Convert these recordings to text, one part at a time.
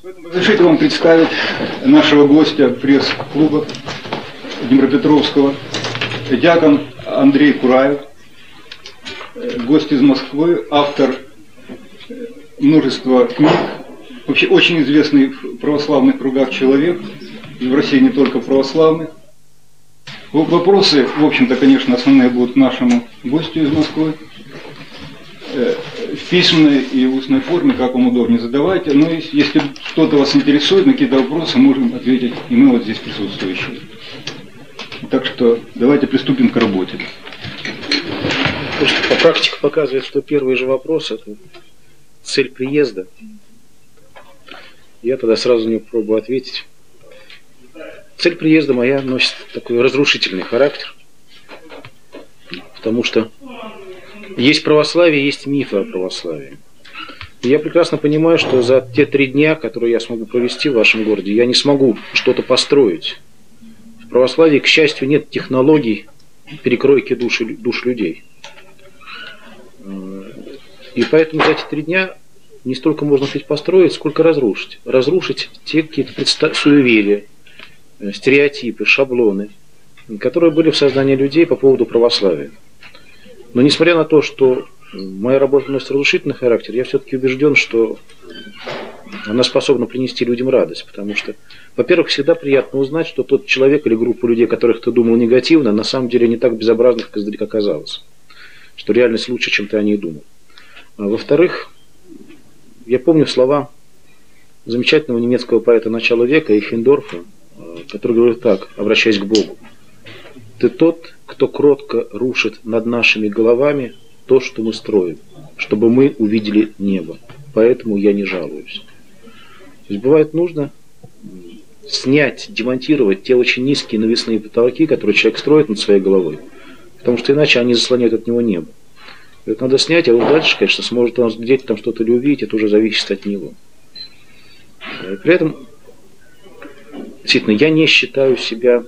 Разрешите вам представить нашего гостя пресс-клуба Днепропетровского, диакон Андрей Кураев, гость из Москвы, автор множества книг, вообще очень известный в православных кругах человек, и в России не только православных. Вопросы, в общем-то, конечно, основные будут нашему гостю из Москвы. В письменной и устной форме, как вам удобнее, задавайте. Но если что-то вас интересует, на какие-то вопросы можем ответить и мы вот здесь присутствующие. Так что давайте приступим к работе. По практике показывает, что первый же вопрос – это цель приезда. Я тогда сразу не попробую ответить. Цель приезда моя носит такой разрушительный характер, потому что есть православие, есть мифы о православии. И я прекрасно понимаю, что за те 3 дня, которые я смогу провести в вашем городе, я не смогу что-то построить. В православии, к счастью, нет технологий перекройки душ людей. И поэтому за эти 3 дня не столько можно построить, сколько разрушить. Разрушить те какие-то суеверия, стереотипы, шаблоны, которые были в сознании людей по поводу православия. Но несмотря на то, что моя работа носит разрушительный характер, я все-таки убежден, что она способна принести людям радость. Потому что, во-первых, всегда приятно узнать, что тот человек или группа людей, которых ты думал негативно, на самом деле не так безобразно, как издалека казалось. Что реальность лучше, чем ты о ней думал. А во-вторых, я помню слова замечательного немецкого поэта начала века Эйхендорфа, который говорит так, обращаясь к Богу: «Ты тот, кто кротко рушит над нашими головами то, что мы строим, чтобы мы увидели небо. Поэтому я не жалуюсь». То есть бывает нужно снять, демонтировать те очень низкие навесные потолки, которые человек строит над своей головой, потому что иначе они заслоняют от него небо. И это надо снять, а вот дальше, конечно, сможет он где-то там что-то или увидеть, это уже зависит от него. И при этом, действительно, я не считаю себя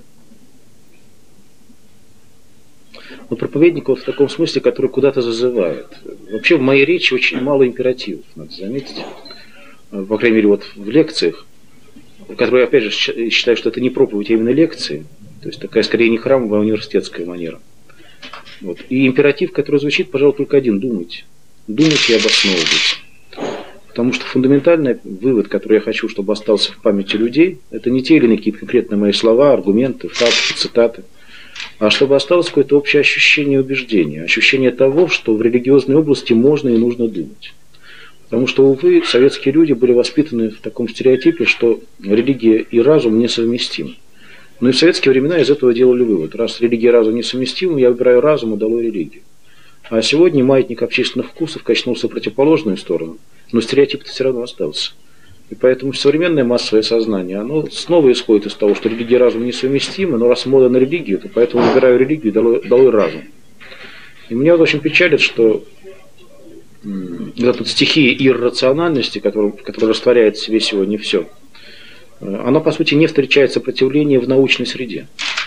проповедником в таком смысле, который куда-то зазывает. Вообще в моей речи очень мало императивов, надо заметить. По крайней мере, вот в лекциях, которые, опять же, считаю, что это не проповедь, а именно лекции. То есть такая, скорее, не храмовая, а университетская манера. Вот. И императив, который звучит, пожалуй, только один: думайте. Думайте и обосновывайте. Потому что фундаментальный вывод, который я хочу, чтобы остался в памяти людей, это не те или иные какие-то конкретные мои слова, аргументы, факты, цитаты, а чтобы осталось какое-то общее ощущение и убеждение. Ощущение того, что в религиозной области можно и нужно думать. Потому что, увы, советские люди были воспитаны в таком стереотипе, что религия и разум несовместимы. Но и в советские времена из этого делали вывод: раз религия и разум несовместимы, я выбираю разум и долой религию. А сегодня маятник общественных вкусов качнулся в противоположную сторону, но стереотип-то все равно остался. И поэтому современное массовое сознание, оно снова исходит из того, что религия и разум несовместимы, но раз мода на религию, то поэтому выбираю религию и долой разум. И меня вот очень печалит, что эта стихия иррациональности, которая растворяет в себе сегодня все, она, по сути, не встречает сопротивления в научной среде.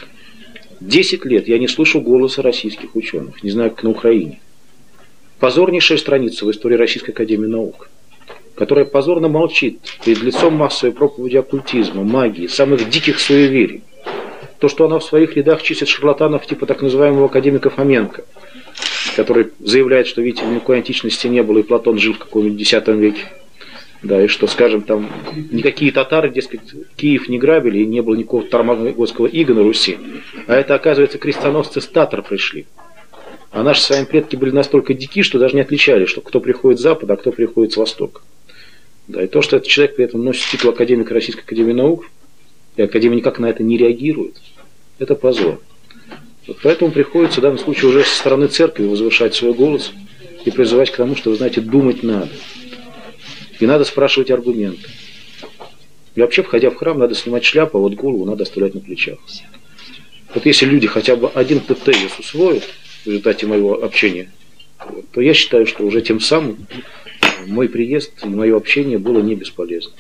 10 лет я не слышу голоса российских ученых, не знаю, как на Украине. Позорнейшая страница в истории Российской академии наук, которая позорно молчит перед лицом массовой проповеди оккультизма, магии, самых диких суеверий. То, что она в своих рядах чистит шарлатанов типа так называемого академика Фоменко, который заявляет, что, видите, никакой античности не было, и Платон жил в каком-нибудь X веке. Да, и что, скажем, там никакие татары, дескать, Киев не грабили, и не было никакого тармагойского ига на Руси. А это, оказывается, крестоносцы с татар пришли. А наши с вами предки были настолько дики, что даже не отличали, что кто приходит с запада, а кто приходит с востока. Да, и то, что этот человек при этом носит титул академика Российской академии наук, и академия никак на это не реагирует, это позор. Вот поэтому приходится в данном случае уже со стороны церкви возвышать свой голос и призывать к тому, что, вы знаете, думать надо. И надо спрашивать аргументы. И вообще, входя в храм, надо снимать шляпу, а вот голову надо оставлять на плечах. Вот если люди хотя бы один тезис усвоят в результате моего общения, то я считаю, что уже тем самым мой приезд и мое общение было не бесполезно.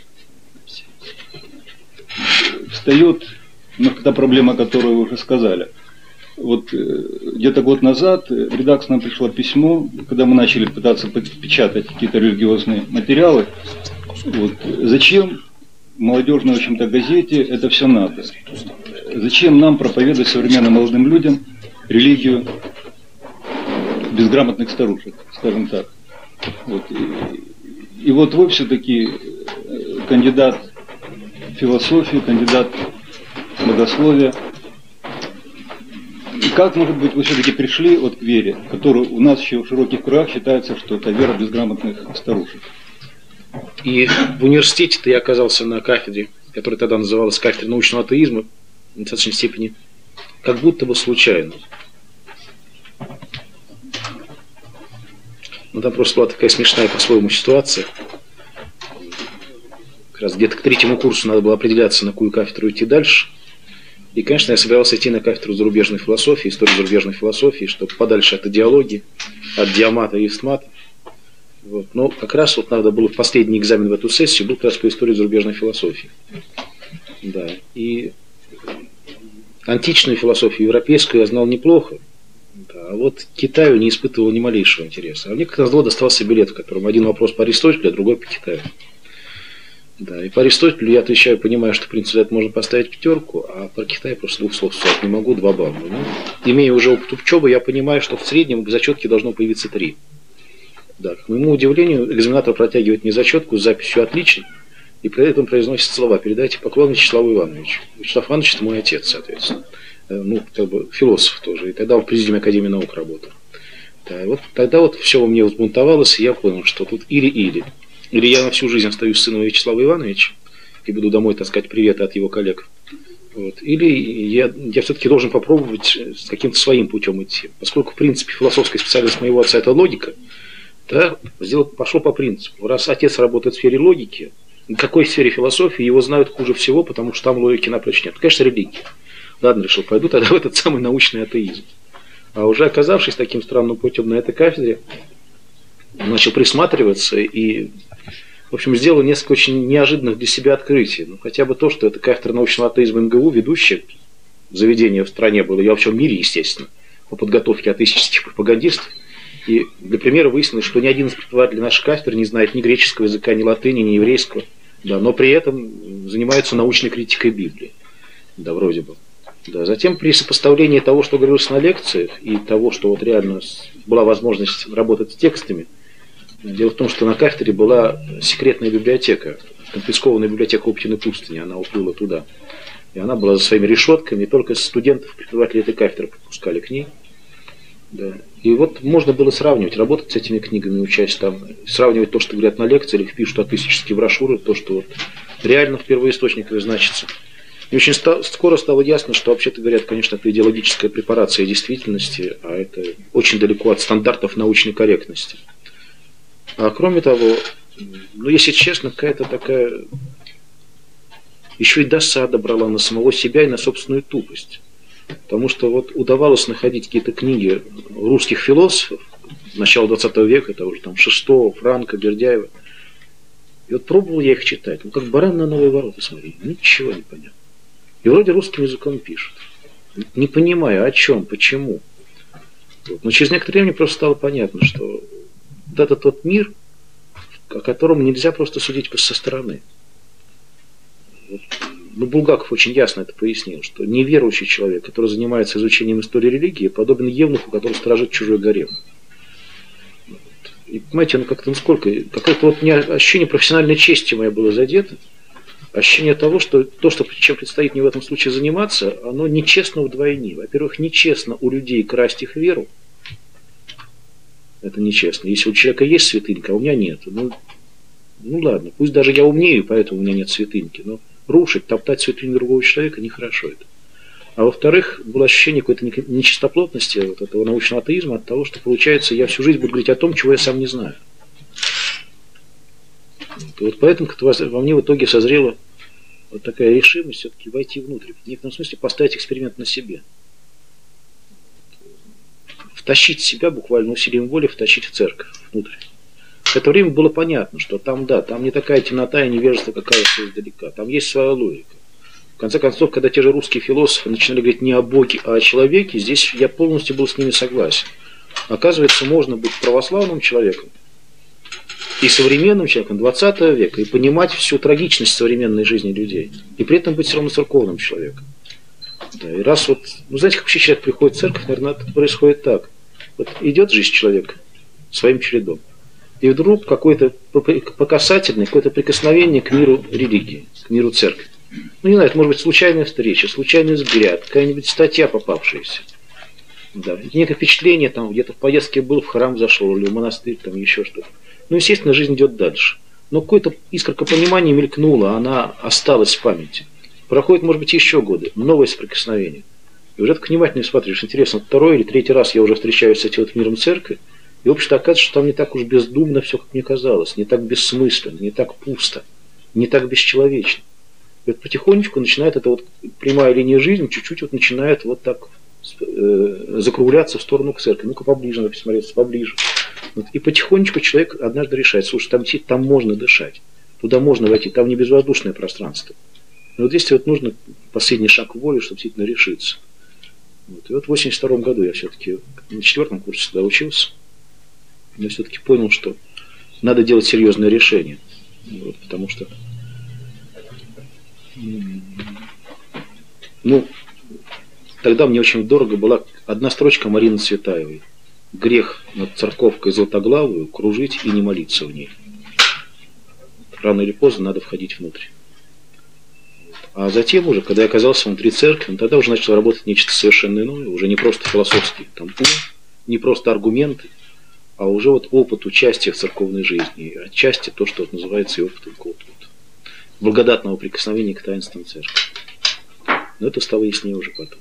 Встает та проблема, которую вы уже сказали. Вот где-то год назад в редакцию нам пришло письмо, когда мы начали пытаться печатать какие-то религиозные материалы. Вот, зачем молодежной, в общем-то, газете это все надо. Зачем нам проповедовать современным молодым людям религию безграмотных старушек, скажем так. Вот. И вот вы все-таки кандидат философии, кандидат богословия. Как, может быть, вы все-таки пришли вот к вере, которую у нас еще в широких кругах считается, что это вера безграмотных старушек? И в университете-то я оказался на кафедре, которая тогда называлась кафедрой научного атеизма, в достаточной степени, как будто бы случайно. Но там просто была такая смешная по-своему ситуация. Как раз где-то к 3-му курсу надо было определяться, на какую кафедру идти дальше. И, конечно, я собирался идти на кафедру зарубежной философии, истории зарубежной философии, чтобы подальше от идеологии, от диамата и истмата. Вот. Но как раз вот надо было последний экзамен в эту сессию, был как раз по истории зарубежной философии. Да. И античную философию, европейскую я знал неплохо. Да. А вот к Китаю не испытывал ни малейшего интереса. А мне как раз достался билет, в котором один вопрос по Аристотелю, а другой по Китаю. Да, и по Аристотелю я отвечаю, понимаю, что в принципе за это можно поставить 5, а про Китай просто 2 слов сказать не могу, 2 балла. Ну, имея уже опыт учебы, я понимаю, что в среднем в зачетке должно появиться 3. Да, к моему удивлению, экзаменатор протягивает мне зачетку с записью «отлично», и при этом произносит слова: «Передайте поклон Вячеславу Ивановичу». Вячеслав Иванович – это мой отец, соответственно. Ну, как бы философ тоже. И тогда в Президиуме Академии наук работал. Да, вот тогда вот все во мне взбунтовалось, и я понял, что тут или-или. Или я на всю жизнь остаюсь сыном Вячеслава Ивановича и буду домой таскать приветы от его коллег. Вот. Или я все-таки должен попробовать с каким-то своим путем идти. Поскольку, в принципе, философская специальность моего отца – это логика, да, пошел по принципу. Раз отец работает в сфере логики, в какой сфере философии его знают хуже всего, потому что там логики напрочь нет. Конечно, религия. Ладно, решил, пойду тогда в этот самый научный атеизм. А уже оказавшись таким странным путем на этой кафедре, начал присматриваться и, в общем, сделал несколько очень неожиданных для себя открытий. Ну, хотя бы то, что это кафедра научного атеизма МГУ, ведущее заведение в стране было, и во всем мире, естественно, по подготовке атеистических пропагандистов. И для примера выяснилось, что ни один из преподавателей нашей кафедры не знает ни греческого языка, ни латыни, ни еврейского, да, но при этом занимаются научной критикой Библии. Да, вроде бы. Да, затем при сопоставлении того, что говорилось на лекциях, и того, что вот реально была возможность работать с текстами, дело в том, что на кафедре была секретная библиотека, конфискованная библиотека Оптиной пустыни, она уплыла туда. И она была за своими решетками, и только студентов, преподавателей этой кафедры подпускали к ней. Да. И вот можно было сравнивать, работать с этими книгами, учась там, сравнивать то, что говорят на лекции, или пишут атеистические брошюры, то, что вот реально в первоисточниках значится. И очень скоро стало ясно, что, вообще-то говорят, конечно, это идеологическая препарация действительности, а это очень далеко от стандартов научной корректности. А кроме того, ну, если честно, какая-то такая еще и досада брала на самого себя и на собственную тупость. Потому что вот удавалось находить какие-то книги русских философов начала 20 века, это уже там Шестого, Франка, Бердяева. И вот пробовал я их читать, ну как баран на новые ворота смотри, ничего не понятно. И вроде русским языком пишут. Не понимаю, о чем, почему. Вот. Но через некоторое время просто стало понятно, что вот это тот мир, о котором нельзя просто судить со стороны. Вот. Ну, Булгаков очень ясно это пояснил, что неверующий человек, который занимается изучением истории религии, подобен евнуху, который сторожит чужой гарем. Вот. И понимаете, ну как-то насколько, какое-то вот ощущение профессиональной чести мое было задето. Ощущение того, что то, что, чем предстоит мне в этом случае заниматься, оно нечестно вдвойне. Во-первых, нечестно у людей красть их веру. Это нечестно. Если у человека есть святынька, а у меня нет. Ну ладно, пусть даже я умнею, поэтому у меня нет святыньки. Но рушить, топтать святыню другого человека нехорошо это. А во-вторых, было ощущение какой-то нечистоплотности вот этого научного атеизма от того, что, получается, я всю жизнь буду говорить о том, чего я сам не знаю. И вот поэтому во мне в итоге созрела вот такая решимость все-таки войти внутрь. В некотором смысле поставить эксперимент на себе. Втащить себя буквально усилием воли, втащить в церковь внутрь. В это время было понятно, что там, да, там не такая темнота и невежество, какая все издалека. Там есть своя логика. В конце концов, когда те же русские философы начинали говорить не о Боге, а о человеке, здесь я полностью был с ними согласен. Оказывается, можно быть православным человеком и современным человеком 20 века, и понимать всю трагичность современной жизни людей, и при этом быть все равно церковным человеком. Да, и раз вот, ну знаете, как вообще человек приходит в церковь, наверное, это происходит так. Вот идет жизнь человека своим чередом, и вдруг какое-то по касательное, какое-то прикосновение к миру религии, к миру церкви. Ну, не знаю, это может быть случайная встреча, случайный взгляд, какая-нибудь статья попавшаяся. Да, некое впечатление, там, где-то в поездке был, в храм зашел, или в монастырь, там, еще что-то. Ну, естественно, жизнь идет дальше. Но какое-то искорка понимания мелькнула, она осталась в памяти. Проходит, может быть, еще годы, новое соприкосновение. И уже так внимательно смотришь, интересно, второй или третий раз я уже встречаюсь с этим вот миром церкви, и общем-то оказывается, что там не так уж бездумно все, как мне казалось, не так бессмысленно, не так пусто, не так бесчеловечно. И вот потихонечку начинает эта вот прямая линия жизни, чуть-чуть вот начинает вот так закругляться в сторону к церкви. Ну-ка поближе, надо посмотреться, поближе. Вот. И потихонечку человек однажды решает, слушай, там можно дышать, туда можно войти, там не безвоздушное пространство. Но вот здесь вот нужно последний шаг воли, чтобы действительно решиться. Вот. И вот в 1982 году я все-таки на 4-м курсе тогда учился, я все-таки понял, что надо делать серьезное решение. Вот, потому что ну, тогда мне очень дорого была одна строчка Марины Цветаевой. Грех над церковкой златоглавую кружить и не молиться в ней. Рано или поздно надо входить внутрь. А затем уже, когда я оказался внутри церкви, тогда уже начал работать нечто совершенно иное, уже не просто философский там, не просто аргументы, а уже вот опыт участия в церковной жизни, и отчасти то, что вот называется и опытом какого-то вот благодатного прикосновения к таинствам церкви. Но это стало яснее уже потом.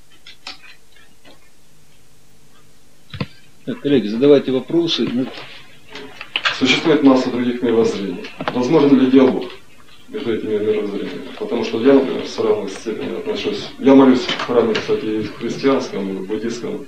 Так, коллеги, задавайте вопросы. Существует масса других мировоззрений. Возможен ли диалог между этими мировоззрениями? Потому что я, например, в равной степени отношусь. Я молюсь в храме, кстати, и в христианском, и в буддийском.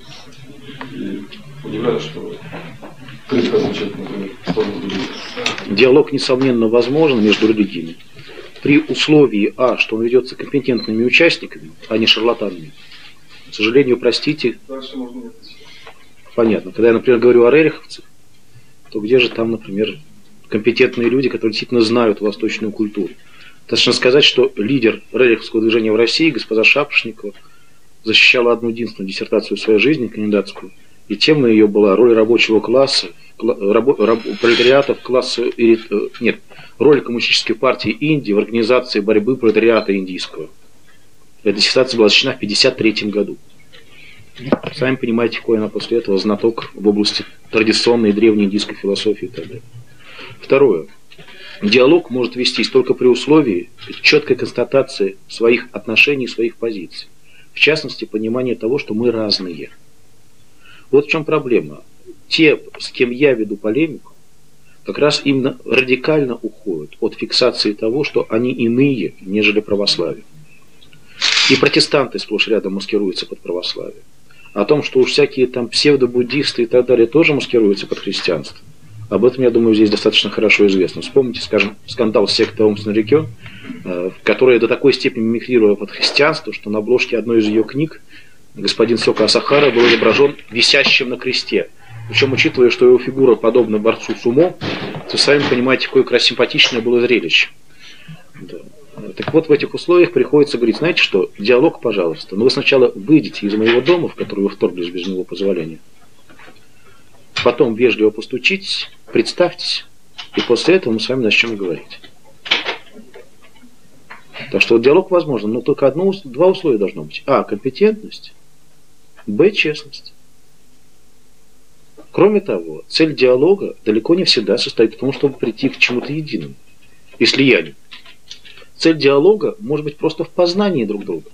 И удивляюсь, что критика звучит, например, в сторону буддизма. Диалог, несомненно, возможен между религиями. При условии, что он ведется компетентными участниками, а не шарлатанами. К сожалению, простите. Дальше можно не отвечать. Понятно. Когда я, например, говорю о рериховцах, то где же там, например, компетентные люди, которые действительно знают восточную культуру? Достаточно сказать, что лидер рериховского движения в России, госпожа Шапошникова, защищала одну единственную диссертацию в своей жизни, кандидатскую, и тема ее была роль рабочего класса, пролетариата в классе, нет, роль коммунистической партии Индии в организации борьбы пролетариата индийского. Эта диссертация была защищена в 1953 году. Сами понимаете, какой она после этого знаток в области традиционной и древней индийской философии и так далее. Второе. Диалог может вестись только при условии четкой констатации своих отношений, своих позиций. В частности, понимание того, что мы разные. Вот в чем проблема. Те, с кем я веду полемику, как раз именно радикально уходят от фиксации того, что они иные, нежели православие. И протестанты сплошь рядом маскируются под православие. О том, что уж всякие там псевдобуддисты и так далее тоже маскируются под христианство. Об этом, я думаю, здесь достаточно хорошо известно. Вспомните, скажем, скандал секты Аум Синрикё, которая до такой степени мимикрировала под христианство, что на обложке одной из ее книг господин Сёка Асахара был изображен висящим на кресте. Причем, учитывая, что его фигура подобна борцу сумо, то сами понимаете, какое симпатичное было зрелище. Да. Так вот, в этих условиях приходится говорить, знаете что, диалог, пожалуйста, но вы сначала выйдете из моего дома, в который вы вторглись без моего позволения, потом вежливо постучитесь, представьтесь, и после этого мы с вами начнем говорить. Так что диалог возможен, но только два условия должно быть. Компетентность, честность. Кроме того, цель диалога далеко не всегда состоит в том, чтобы прийти к чему-то единому и слиянию. Цель диалога может быть просто в познании друг друга.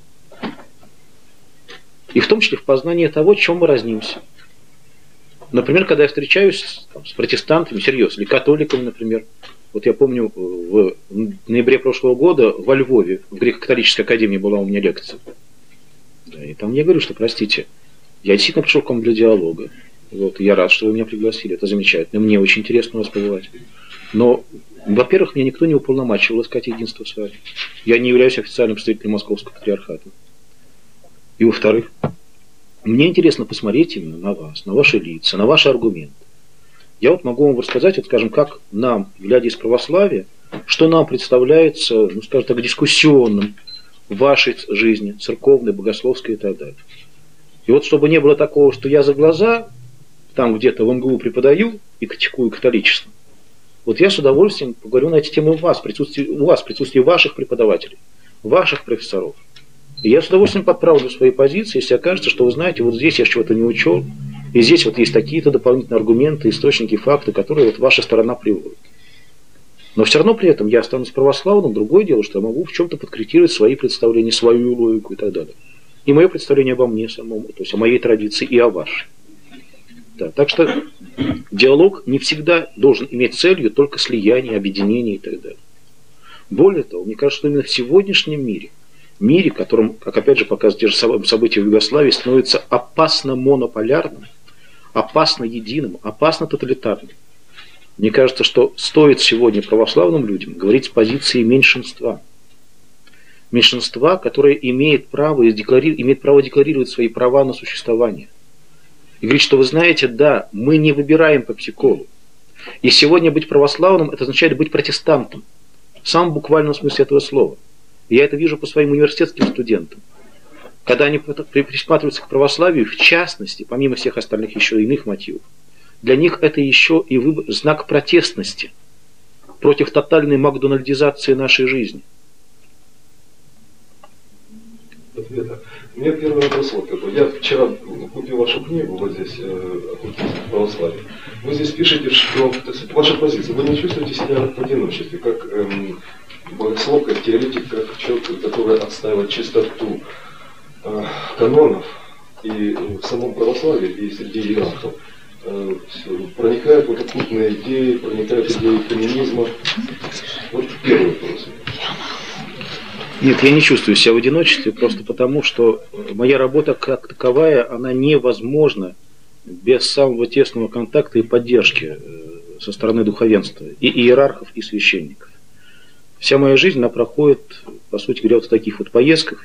И в том числе в познании того, чем мы разнимся. Например, когда я встречаюсь с протестантами, серьезно, или католиками, например. Вот я помню, в ноябре прошлого года во Львове, в греко-католической академии была у меня лекция. Да, и там я говорю, что, простите, я действительно пришел к вам для диалога. Вот, я рад, что вы меня пригласили, это замечательно. Мне очень интересно у вас побывать. Но, во-первых, меня никто не уполномачивал искать единство с вами. Я не являюсь официальным представителем Московского патриархата. И, во-вторых, мне интересно посмотреть именно на вас, на ваши лица, на ваши аргументы. Я вот могу вам рассказать, вот, скажем, как нам, глядя из православия, что нам представляется, ну, скажем так, дискуссионным в вашей жизни, церковной, богословской и так далее. И вот чтобы не было такого, что я за глаза там где-то в МГУ преподаю и критикую католичество, вот я с удовольствием поговорю на эти темы у вас, в присутствии ваших преподавателей, ваших профессоров. И я с удовольствием подправлю свои позиции, если окажется, что вы знаете, вот здесь я чего-то не учел, и здесь вот есть такие-то дополнительные аргументы, источники, факты, которые вот ваша сторона приводит. Но все равно при этом я останусь православным. Другое дело, что я могу в чем-то подкорректировать свои представления, свою логику и так далее. И мое представление обо мне самому, то есть о моей традиции и о вашей. Да, так что диалог не всегда должен иметь целью только слияние, объединение и так далее. Более того, мне кажется, что именно в сегодняшнем мире, которым, как опять же показывают те же события в Югославии, становится опасно монополярным, опасно единым, опасно тоталитарным. Мне кажется, что стоит сегодня православным людям говорить с позиции меньшинства. Меньшинства, которое имеет право декларировать свои права на существование. И говорить, что вы знаете, да, мы не выбираем по психологу. И сегодня быть православным, это означает быть протестантом. В самом буквальном смысле этого слова. Я это вижу по своим университетским студентам. Когда они присматриваются к православию, в частности, помимо всех остальных еще иных мотивов, для них это еще и знак протестности против тотальной макдональдизации нашей жизни. Ответа. У меня первый вопрос вот какой. Я вчера купил вашу книгу вот здесь о православии. Вы здесь пишете, что ваша позиция, вы не чувствуете себя в одиночестве, как богослов, как теоретик, как человек, который отстаивает чистоту канонов и в самом православии, и среди иерархов. Проникают вот оккультные идеи, проникают идеи феминизма. Вот первый вопрос. Нет, я не чувствую себя в одиночестве, просто потому, что моя работа как таковая, она невозможна без самого тесного контакта и поддержки со стороны духовенства, и иерархов, и священников. Вся моя жизнь, она проходит, по сути говоря, вот в таких вот поездках.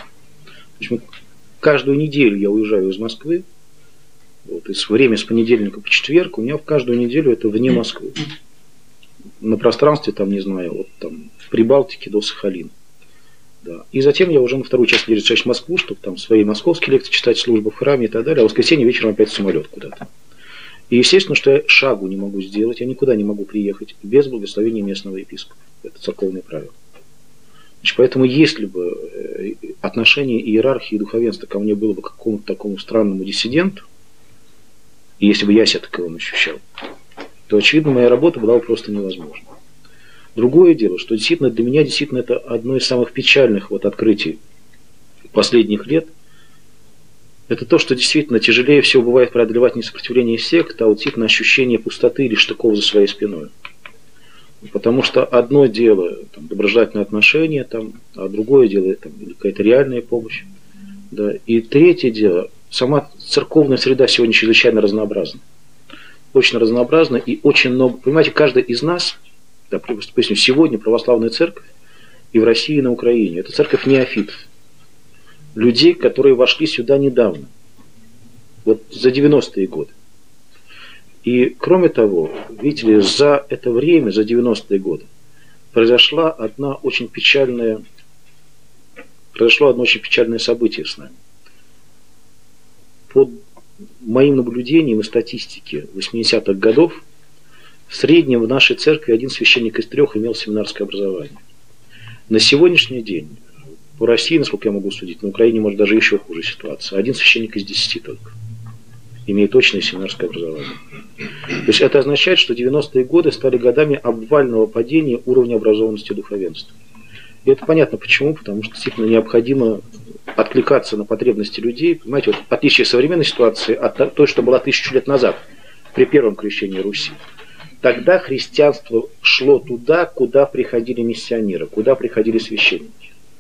Каждую неделю я уезжаю из Москвы, вот, и время с понедельника по четверг у меня в каждую неделю это вне Москвы. На пространстве, там, не знаю, вот там в Прибалтике до Сахалина. Да. И затем я уже на вторую часть недели в Москву, чтобы там свои московские лекции читать, службу в храме и так далее, а в воскресенье вечером опять в самолет куда-то. И естественно, что я шагу не могу сделать, я никуда не могу приехать без благословения местного епископа. Это церковное правило. Значит, поэтому если бы отношение иерархии и духовенства ко мне было бы к какому-то такому странному диссиденту, и если бы я себя таковым ощущал, то, очевидно, моя работа была бы просто невозможна. Другое дело, что действительно для меня это одно из самых печальных вот открытий последних лет. Это то, что действительно тяжелее всего бывает преодолевать не сопротивление сект, а вот действительно ощущение пустоты или штыков за своей спиной. Потому что одно дело там, доброжелательные отношения, там, а другое дело там, какая-то реальная помощь. Да. И третье дело, сама церковная среда сегодня чрезвычайно разнообразна. Очень разнообразна и очень много. Понимаете, каждый из нас, да, допустим, сегодня православная церковь и в России, и на Украине, это церковь неофитов. Людей, которые вошли сюда недавно, вот за 90-е годы. И кроме того, видите ли, за это время, за 90-е годы, произошло одно очень печальное событие с нами. По моим наблюдениям и статистике 80-х годов, в среднем в нашей церкви один священник из 3 имел семинарское образование. На сегодняшний день, по России, насколько я могу судить, на Украине, может, даже еще хуже ситуация. Один священник из 10 только имеет точное семинарское образование. То есть это означает, что 90-е годы стали годами обвального падения уровня образованности духовенства. И это понятно почему, потому что действительно необходимо откликаться на потребности людей. Понимаете, вот отличие современной ситуации от той, что была 1000 лет назад, при первом крещении Руси. Тогда христианство шло туда, куда приходили миссионеры, куда приходили священники.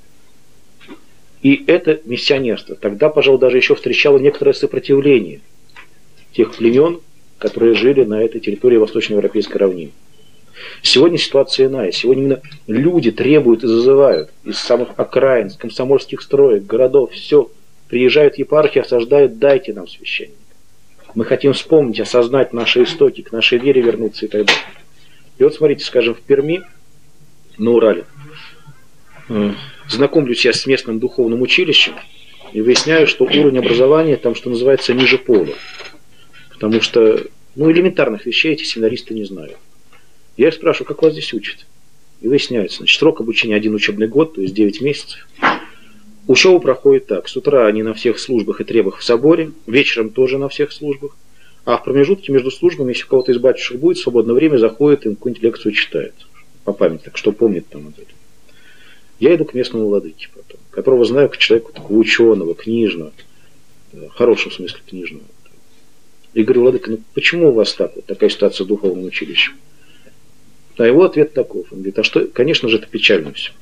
И это миссионерство тогда, пожалуй, даже еще встречало некоторое сопротивление тех племен, которые жили на этой территории восточноевропейской равнины. Сегодня ситуация иная. Сегодня именно люди требуют и зазывают из самых окраин, из комсомольских строек, городов, все. Приезжают епархи, осаждают, дайте нам священника. Мы хотим вспомнить, осознать наши истоки, к нашей вере вернуться и так далее. И вот смотрите, скажем, в Перми, на Урале, знакомлюсь я с местным духовным училищем и выясняю, что уровень образования там, что называется, ниже пола. Потому что, элементарных вещей эти семинаристы не знают. Я их спрашиваю, как вас здесь учат? И выясняется, значит, срок обучения 1 учебный год, то есть 9 месяцев. Учеба проходит так. С утра они на всех службах и требах в соборе, вечером тоже на всех службах. А в промежутке между службами, если у кого-то из батюшек будет свободное время, заходит и какую-нибудь лекцию читает. По памяти, так что помнит там вот это. Я иду к местному владыке потом, которого знаю как человека такого ученого, книжного, в хорошем смысле книжного. И говорю, владыка, почему у вас так, вот такая ситуация в духовном училище? А его ответ таков. Он говорит, а что, конечно же, это печально все.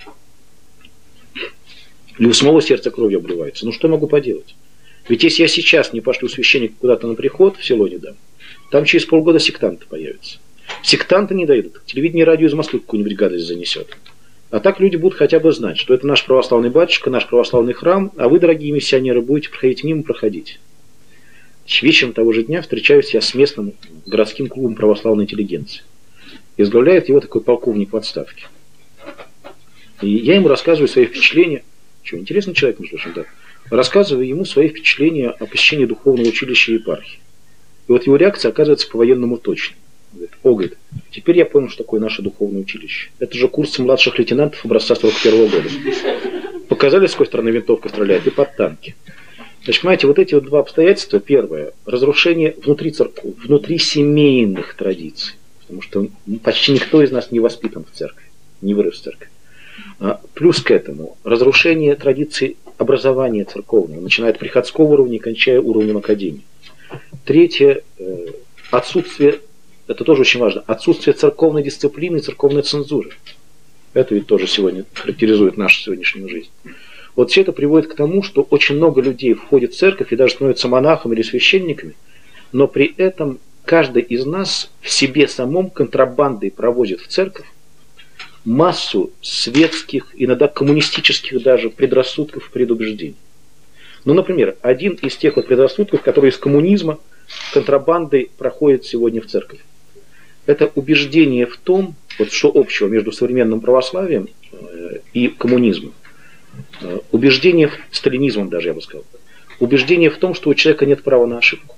И у самого сердца кровью обливается. Что я могу поделать? Ведь если я сейчас не пошлю священника куда-то на приход, в село не дам, там через полгода сектанты появятся. Сектанты не дойдут. Телевидение и радио из Москвы какую-нибудь гадость занесет. А так люди будут хотя бы знать, что это наш православный батюшка, наш православный храм, а вы, дорогие миссионеры, будете проходить мимо, проходить. Вечером того же дня встречаюсь я с местным городским клубом православной интеллигенции. И возглавляет его такой полковник в отставке. И я ему рассказываю свои впечатления. Интересный человек, между прочим, да. Рассказываю ему свои впечатления о посещении духовного училища и епархии. И вот его реакция оказывается по-военному точной. Говорит, теперь я понял, что такое наше духовное училище. Это же курс младших лейтенантов образца 41 года. Показали, с какой стороны винтовка стреляет, и под танки. Значит, понимаете, вот эти вот два обстоятельства. Первое, разрушение внутри церкви, внутри семейных традиций. Потому что почти никто из нас не воспитан в церкви, не вырос в церкви. Плюс к этому разрушение традиций образования церковного, начиная от приходского уровня и кончая уровнем академии. Третье, отсутствие, это тоже очень важно, отсутствие церковной дисциплины и церковной цензуры. Это ведь тоже сегодня характеризует нашу сегодняшнюю жизнь. Вот все это приводит к тому, что очень много людей входит в церковь и даже становятся монахами или священниками, но при этом каждый из нас в себе самом контрабандой провозит в церковь массу светских, иногда коммунистических даже предрассудков и предубеждений. Например, один из тех вот предрассудков, который из коммунизма контрабандой проходит сегодня в церковь. Это убеждение в том, вот что общего между современным православием и коммунизмом. Убеждение, сталинизмом даже, я бы сказал. Убеждение в том, что у человека нет права на ошибку.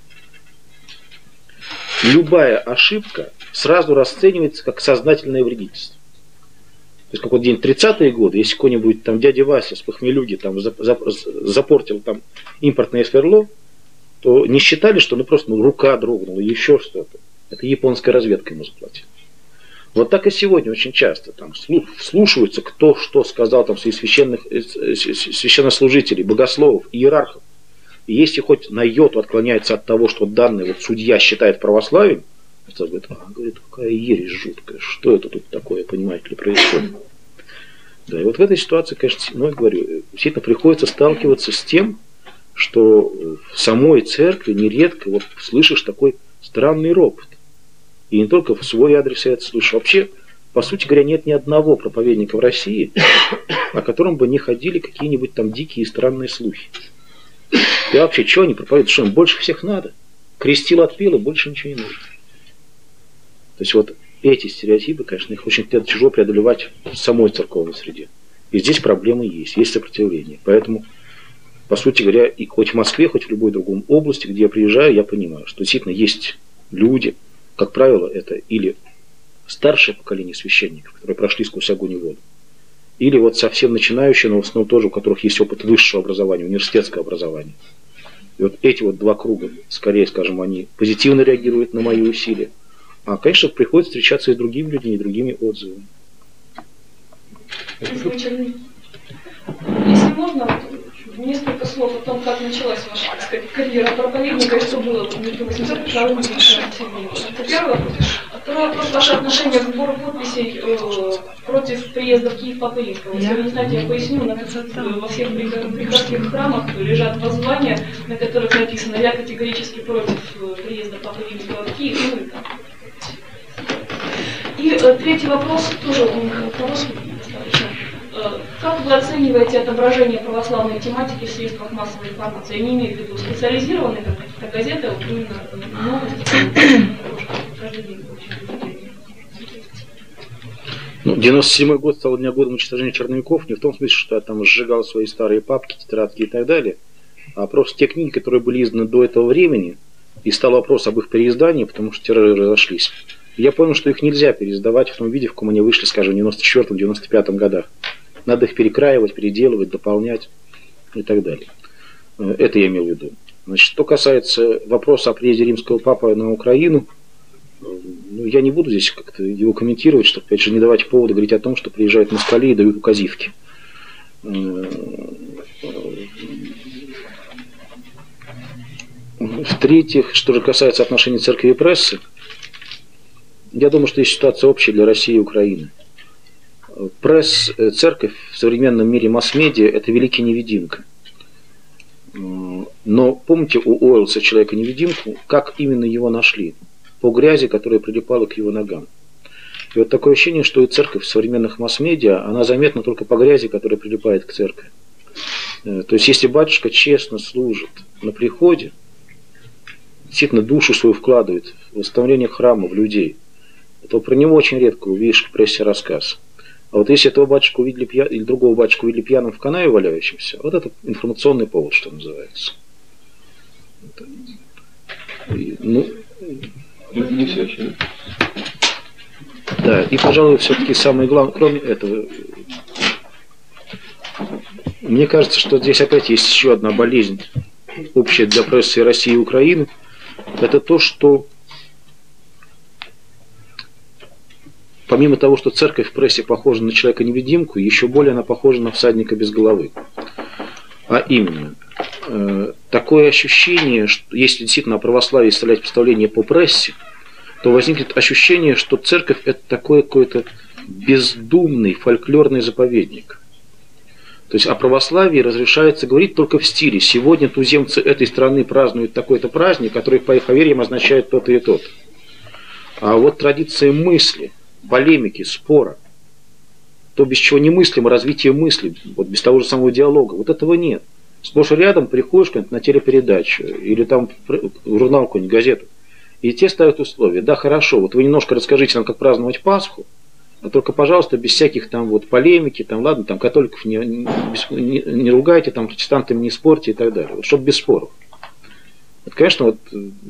Любая ошибка сразу расценивается как сознательное вредительство. То есть, как вот день 30-е годы, если какой-нибудь там дядя Вася с похмелюги там запортил там импортное сверло, то не считали, что просто рука дрогнула, еще что-то. Это японская разведка ему заплатила. Вот так и сегодня очень часто там вслушиваются, кто что сказал там среди священнослужителей, богословов, иерархов. И если хоть на йоту отклоняется от того, что данный вот судья считает православием, говорит, какая ересь жуткая, что это тут такое, понимаете ли, происходит. Да, и вот в этой ситуации, конечно, я говорю, действительно приходится сталкиваться с тем, что в самой церкви нередко вот слышишь такой странный ропот. И не только в свой адрес я это слышу. Вообще, по сути говоря, нет ни одного проповедника в России, о котором бы не ходили какие-нибудь там дикие и странные слухи. И вообще, что они проповедуют? Что им больше всех надо? Крестил, отпел, и больше ничего не нужно. То есть вот эти стереотипы, конечно, их очень тяжело преодолевать в самой церковной среде. И здесь проблемы есть сопротивление. Поэтому, по сути говоря, и хоть в Москве, хоть в любой другой области, где я приезжаю, я понимаю, что действительно есть люди, как правило, это или старшее поколение священников, которые прошли сквозь огонь и воду, или вот совсем начинающие, но в основном тоже, у которых есть опыт высшего образования, университетского образования. И вот эти вот два круга, скорее, скажем, они позитивно реагируют на мои усилия. А, конечно, приходится встречаться и с другими людьми, и другими отзывами. Если можно, несколько слов о том, как началась ваша, так сказать, карьера проповедника, и что было в 1800 Это первый вопрос. Второй вопрос, ваше отношение к сбору подписей против приезда в Киев Папы Римского. Если вы не знаете, я поясню, во всех приходских храмах лежат воззвания, на которых написано «Я категорически против приезда Папы Римского в Киев». И третий вопрос, тоже он короткий достаточно. Как вы оцениваете отображение православной тематики в средствах массовой информации? Я не имею в виду специализированные как газеты, а вот именно новости, каждый день получают. Ну, 97-й год стал дня годом уничтожения черновиков, не в том смысле, что я там сжигал свои старые папки, тетрадки и так далее, а просто те книги, которые были изданы до этого времени, и стал вопрос об их переиздании, потому что тиражи разошлись. Я понял, что их нельзя переиздавать в том виде, в каком они вышли, скажем, в 94-95 годах. Надо их перекраивать, переделывать, дополнять и так далее. Это я имел в виду. Значит, что касается вопроса о приезде римского папы на Украину, ну, я не буду здесь как-то его комментировать, чтобы, опять же, не давать повода говорить о том, что приезжают москали и дают указивки. В-третьих, что же касается отношений церкви и прессы, я думаю, что есть ситуация общая для России и Украины. Церковь в современном мире масс-медиа – это великий невидимка. Но помните у Уэллса «Человека-невидимку», как именно его нашли? По грязи, которая прилипала к его ногам. И вот такое ощущение, что и церковь в современных масс-медиа, она заметна только по грязи, которая прилипает к церкви. То есть, если батюшка честно служит на приходе, действительно душу свою вкладывает в восстановление храма, в людей, то про него очень редко увидишь в прессе рассказ. А вот если этого батюшку увидели или другого батюшку увидели пьяным в канаве валяющимся, вот это информационный повод, что называется. Ну, не все еще. Да, и, пожалуй, все-таки самое главное, кроме этого, мне кажется, что здесь опять есть еще одна болезнь, общая для прессы России и Украины. Это то, что помимо того, что церковь в прессе похожа на человека-невидимку, еще более она похожа на всадника без головы. А именно, такое ощущение, что если действительно о православии составлять представление по прессе, то возникнет ощущение, что церковь – это такой какой-то бездумный фольклорный заповедник. То есть о православии разрешается говорить только в стиле «сегодня туземцы этой страны празднуют такой-то праздник, который по их поверьям означает то-то и то-то». А вот традиция мысли, полемики, спора, то, без чего немыслимо развитие мысли, вот без того же самого диалога, вот этого нет. Сплошь и рядом приходишь на телепередачу или там в журнал какую-нибудь газету, и те ставят условия. Да, хорошо, вот вы немножко расскажите нам, как праздновать Пасху, а только, пожалуйста, без всяких там вот полемики, там, ладно, там католиков не ругайте, там протестантами не спорьте и так далее. Вот чтобы без споров. Вот, конечно, вот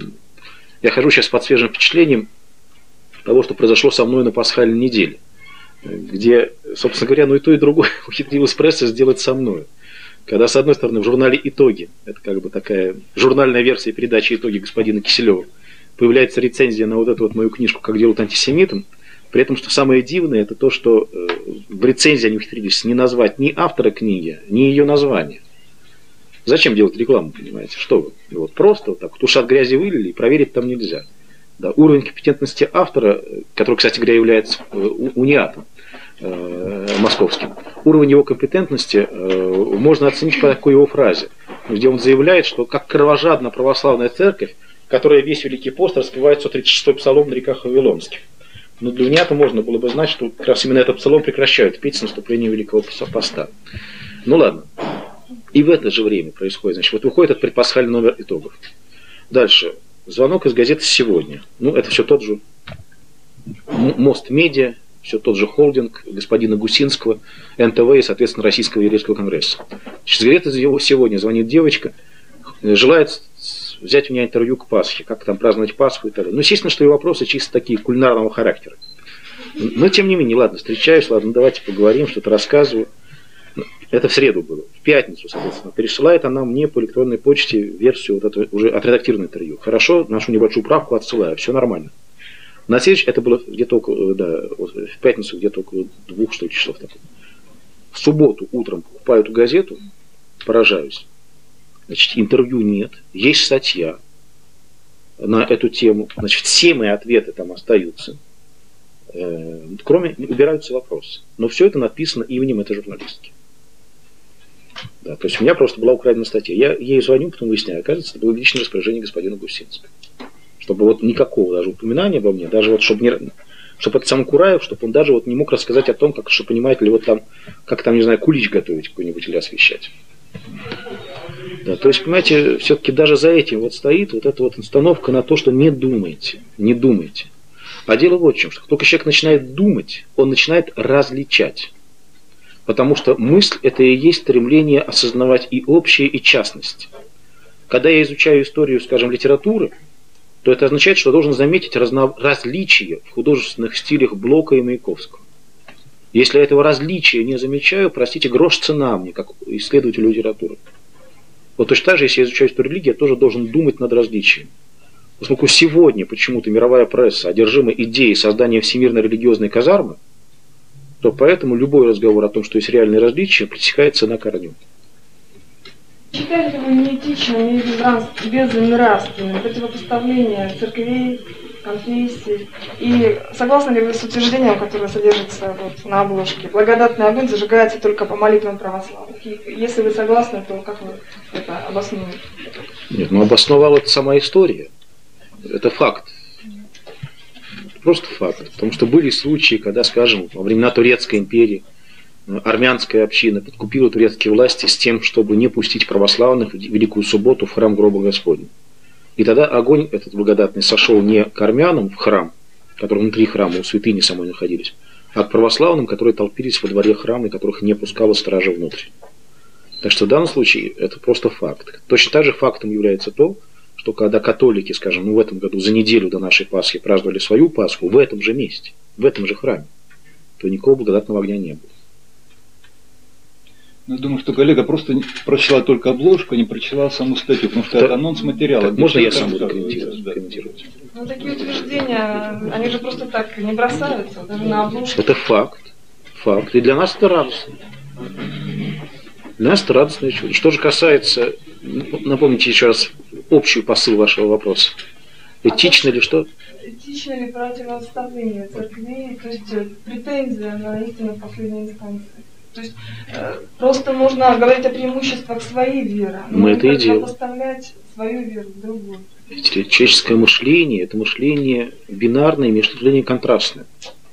я хожу сейчас под свежим впечатлением того, что произошло со мной на пасхальной неделе, где, собственно говоря, ну и то, и другое ухитрилась пресса сделать со мной. Когда, с одной стороны, в журнале «Итоги», это как бы такая журнальная версия передачи «Итоги» господина Киселева, появляется рецензия на вот эту вот мою книжку «Как делают антисемитам», при этом, что самое дивное, это то, что в рецензии они ухитрились не назвать ни автора книги, ни ее название. Зачем делать рекламу, понимаете? Что вы? Вот просто вот так вот ушат грязи вылили, и проверить там нельзя. Да, уровень компетентности автора, который, кстати говоря, является униатом московским, уровень его компетентности можно оценить по такой его фразе, где он заявляет, что как кровожадна православная церковь, которая весь Великий пост распевает 136-й псалом на реках Вавилонских. Но для униата можно было бы знать, что как раз именно этот псалом прекращают петь с наступлением Великого поста. Ну ладно. И в это же время происходит, значит, вот выходит этот предпасхальный номер итогов. Дальше. Звонок из газеты «Сегодня». Ну, это все тот же Мост Медиа, все тот же холдинг господина Гусинского, НТВ и, соответственно, Российского еврейского конгресса. Из газеты «Сегодня» звонит девочка, желает взять у меня интервью к Пасхе, как там праздновать Пасху и так далее. Ну, естественно, что и вопросы чисто такие кулинарного характера. Но, тем не менее, ладно, встречаюсь, ладно, давайте поговорим, что-то рассказываю. Это в среду было. В пятницу, соответственно, пересылает она мне по электронной почте версию вот этого уже отредактированного интервью. Хорошо, нашу небольшую правку отсылаю, все нормально. На следующий, это было где-то около, да, в пятницу где-то около 2, что ли, часов такого. В субботу утром покупаю эту газету, поражаюсь. Значит, интервью нет, есть статья на эту тему. Значит, все мои ответы там остаются. Кроме, убираются вопросы. Но все это написано именем этой журналистки. Да, то есть у меня просто была украдена статья. Я ей звоню, потом выясняю, оказывается, это было личное распоряжение господина Гусинского. Чтобы вот никакого даже упоминания обо мне, даже вот чтобы Чтобы этот сам Кураев, чтобы он даже вот не мог рассказать о том, как, что понимает ли вот там, как там, не знаю, кулич готовить какой-нибудь или освещать. Да, то есть, понимаете, все-таки даже за этим вот стоит вот эта вот установка на то, что не думайте, не думайте. А дело вот в чем, что только человек начинает думать, он начинает различать. Потому что мысль – это и есть стремление осознавать и общее, и частность. Когда я изучаю историю, скажем, литературы, то это означает, что я должен заметить различия в художественных стилях Блока и Маяковского. Если я этого различия не замечаю, простите, грош цена мне, как исследователю литературы. Вот точно так же, если я изучаю историю религии, я тоже должен думать над различием. Поскольку сегодня почему-то мировая пресса одержима идеей создания всемирной религиозной казармы, то поэтому любой разговор о том, что есть реальные различия, пресекается на корню. Считаете ли вы неэтичным и безнравственным противопоставление церквей, конфессий? И согласны ли вы с утверждением, которое содержится вот на обложке? Благодатный огонь зажигается только по молитвам православных. И если вы согласны, то как вы это обоснуете? Нет, ну обосновала это сама история. Это факт. Просто факт. Потому что были случаи, когда, скажем, во времена Турецкой империи армянская община подкупила турецкие власти с тем, чтобы не пустить православных в Великую Субботу в храм Гроба Господня. И тогда огонь этот благодатный сошел не к армянам в храм, которые внутри храма у святыни самой находились, а к православным, которые толпились во дворе храма и которых не пускала стража внутрь. Так что в данном случае это просто факт. Точно так же фактом является то, что когда католики, скажем, в этом году за неделю до нашей Пасхи праздновали свою Пасху в этом же месте, в этом же храме, то никакого благодатного огня не было. Я думаю, что коллега просто прочла только обложку, не прочла саму статью, потому что это анонс материала. Можно я сам буду комментировать? Ну, такие утверждения, они же просто так не бросаются, даже на обложку. Это факт. Факт. И для нас это радостно. Для нас это радостное чудо. Что же касается, напомните еще раз общий посыл вашего вопроса. Этично ли что? Этично ли противоставление церквей, то есть претензия на истину последней инстанции? То есть просто нужно говорить о преимуществах своей веры, но мы это и делаем. Поставлять свою веру в другую. Человеческое мышление – это мышление бинарное, мышление контрастное.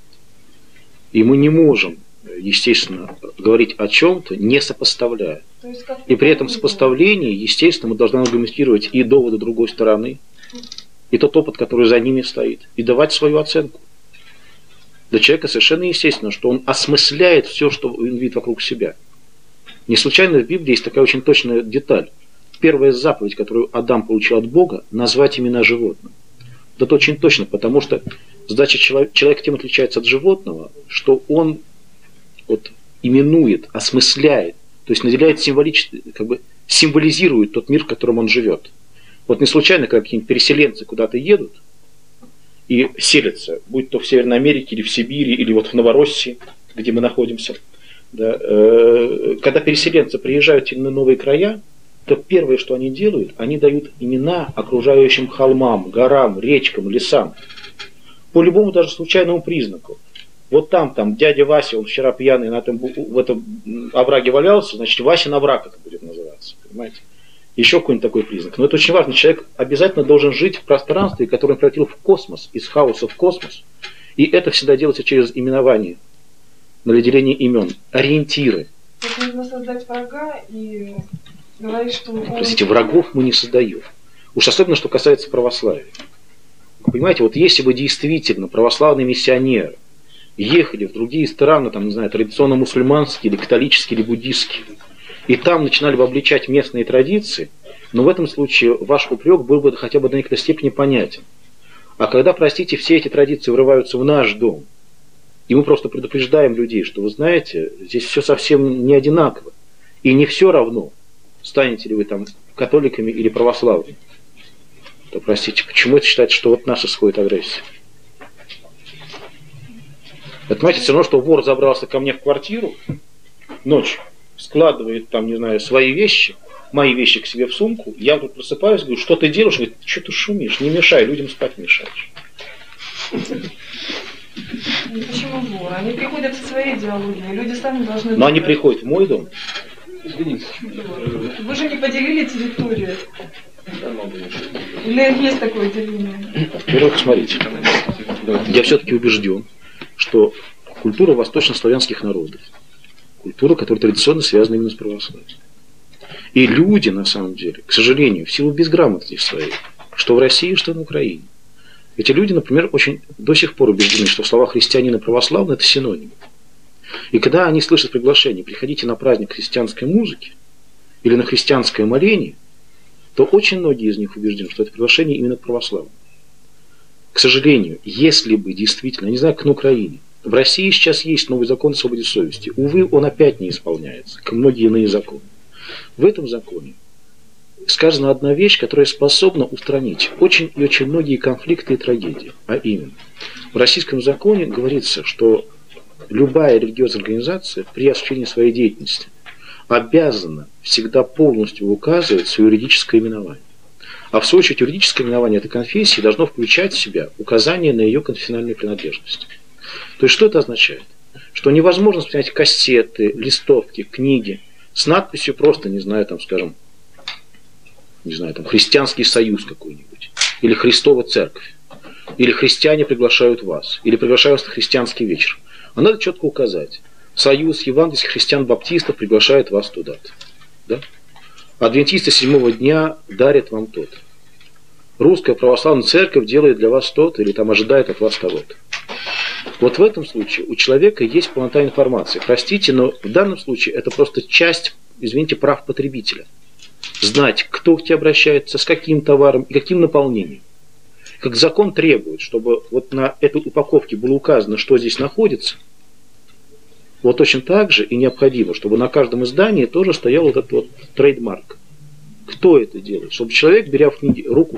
И мы не можем, естественно, говорить о чем-то, не сопоставляя. И при этом сопоставлении, естественно, мы должны аргументировать и доводы другой стороны, и тот опыт, который за ними стоит, и давать свою оценку. Для человека совершенно естественно, что он осмысляет все, что он видит вокруг себя. Не случайно в Библии есть такая очень точная деталь. Первая заповедь, которую Адам получил от Бога, назвать имена животных. Это очень точно, потому что задача человека тем отличается от животного, что он вот именует, осмысляет, то есть наделяет символически, как бы символизирует тот мир, в котором он живет. Вот не случайно, когда какие-нибудь переселенцы куда-то едут и селятся, будь то в Северной Америке, или в Сибири, или вот в Новороссии, где мы находимся, да, когда переселенцы приезжают на новые края, то первое, что они делают, они дают имена окружающим холмам, горам, речкам, лесам. По любому даже случайному признаку. Вот там дядя Вася, он вчера пьяный в этом овраге валялся, значит, Васин овраг это будет называться, понимаете? Еще какой-нибудь такой признак. Но это очень важно. Человек обязательно должен жить в пространстве, которое он превратил в космос, из хаоса в космос. И это всегда делается через именование, на разделение имен, ориентиры. Это нужно создать врага и говорить, что... Простите, врагов мы не создаем. Уж особенно, что касается православия. Понимаете, вот если бы действительно православные миссионеры ехали в другие страны, там, не знаю, традиционно мусульманские, или католические, или буддистские, и там начинали бы обличать местные традиции, но в этом случае ваш упрек был бы хотя бы до некоторой степени понятен. А когда, простите, все эти традиции врываются в наш дом, и мы просто предупреждаем людей, что вы знаете, здесь все совсем не одинаково, и не все равно, станете ли вы там католиками или православными, то, простите, почему это считается, что вот нас исходит агрессия? Это, понимаете, все равно, что вор забрался ко мне в квартиру ночью, складывает там, не знаю, свои вещи, мои вещи к себе в сумку, я тут просыпаюсь, говорю, что ты делаешь? Говорит, что ты шумишь, не мешай, людям спать мешаешь. Почему вор? Они приходят со своей идеологией, люди сами должны... Но они приходят в мой дом. Вы же не поделили территорию. Или есть такое деление? Во-первых, смотрите, я все-таки убежден, что культура восточнославянских народов, культура, которая традиционно связана именно с православием. И люди, на самом деле, к сожалению, в силу безграмотности своей, что в России, что на Украине, эти люди, например, очень до сих пор убеждены, что слова христианин и православный – это синонимы. И когда они слышат приглашение «приходите на праздник христианской музыки» или на христианское моление, то очень многие из них убеждены, что это приглашение именно к православным. К сожалению, если бы действительно, я не знаю, как на Украине, в России сейчас есть новый закон о свободе совести. Увы, он опять не исполняется, как многие иные законы. В этом законе сказана одна вещь, которая способна устранить очень и очень многие конфликты и трагедии. А именно, в российском законе говорится, что любая религиозная организация при осуществлении своей деятельности обязана всегда полностью указывать свое юридическое именование. А в свою очередь юридическое именование этой конфессии должно включать в себя указание на ее конфессиональную принадлежность. То есть что это означает? Что невозможно снять кассеты, листовки, книги с надписью просто, не знаю, там, скажем, не знаю, там, христианский союз какой-нибудь, или Христова церковь, или христиане приглашают вас, или приглашают вас на христианский вечер. А надо четко указать. Союз евангельских христиан-баптистов приглашает вас туда-то. Да? Адвентисты седьмого дня дарят вам то-то. Русская православная церковь делает для вас то-то, или там ожидает от вас того-то. Вот в этом случае у человека есть полнота информации. Простите, но в данном случае это просто часть, извините, прав потребителя. Знать, кто к тебе обращается, с каким товаром и каким наполнением. Как закон требует, чтобы вот на этой упаковке было указано, что здесь находится, вот точно так же и необходимо, чтобы на каждом издании тоже стоял вот этот вот трейдмарк. Кто это делает? Чтобы человек, беря в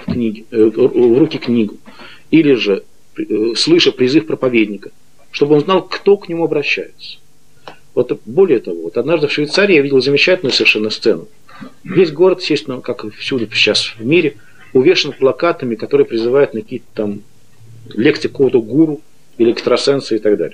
руки книгу, или же слыша призыв проповедника, чтобы он знал, кто к нему обращается. Вот более того, вот однажды в Швейцарии я видел замечательную совершенно сцену. Весь город, естественно, как и всюду сейчас в мире, увешан плакатами, которые призывают на какие-то там лекции какого-то гуру или экстрасенса и так далее.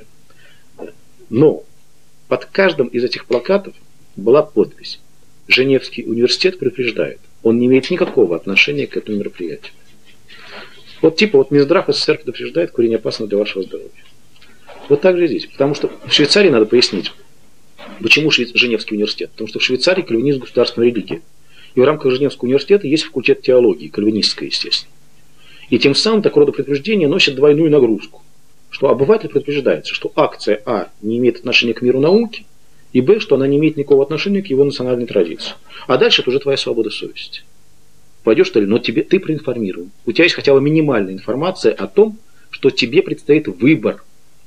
Но под каждым из этих плакатов была подпись: Женевский университет предупреждает, он не имеет никакого отношения к этому мероприятию. Вот типа вот Минздрав СССР предупреждает, курение опасно для вашего здоровья. Вот так же здесь. Потому что в Швейцарии надо пояснить, почему Женевский университет. Потому что в Швейцарии кальвинизм государственная религия. И в рамках Женевского университета есть факультет теологии, кальвинистская, естественно. И тем самым такого рода предупреждения носят двойную нагрузку. Что обыватель предупреждается, что акция А не имеет отношения к миру науки, и Б, что она не имеет никакого отношения к его национальной традиции. А дальше это уже твоя свобода совести. Пойдешь что ли, но ты проинформирован. У тебя есть хотя бы минимальная информация о том, что тебе предстоит выбор.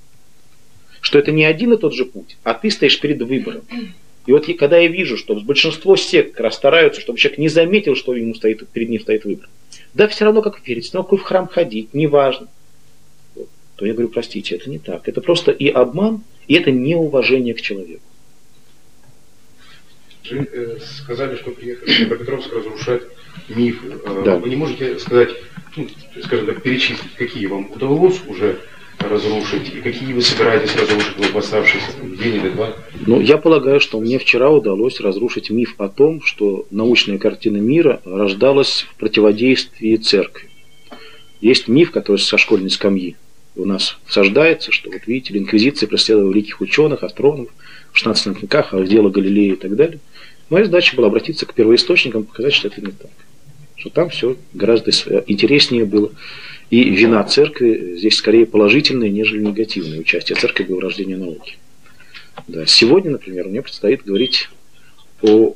Что это не один и тот же путь, а ты стоишь перед выбором. И вот когда я вижу, что большинство сект стараются, чтобы человек не заметил, что перед ним стоит выбор. Да все равно как верить, все равно какой в храм ходить, неважно. То я говорю, простите, это не так. Это просто и обман, и это неуважение к человеку. Вы сказали, что приехали в Днепропетровск разрушать мифы. Да. Вы не можете сказать, скажем так, перечислить, какие вам удалось уже разрушить, и какие вы собираетесь разрушить в оставшиеся день или два? Ну, я полагаю, что мне вчера удалось разрушить миф о том, что научная картина мира рождалась в противодействии церкви. Есть миф, который со школьной скамьи у нас всаждается, что, вот видите, инквизиция преследовала великих ученых, астрономов в 16 веках, а дело Галилея и так далее. Моя задача была обратиться к первоисточникам, показать, что это не так. Что там все гораздо интереснее было. И вина церкви здесь скорее положительное, нежели негативное участие церкви в рождении науки. Да. Сегодня, например, мне предстоит говорить я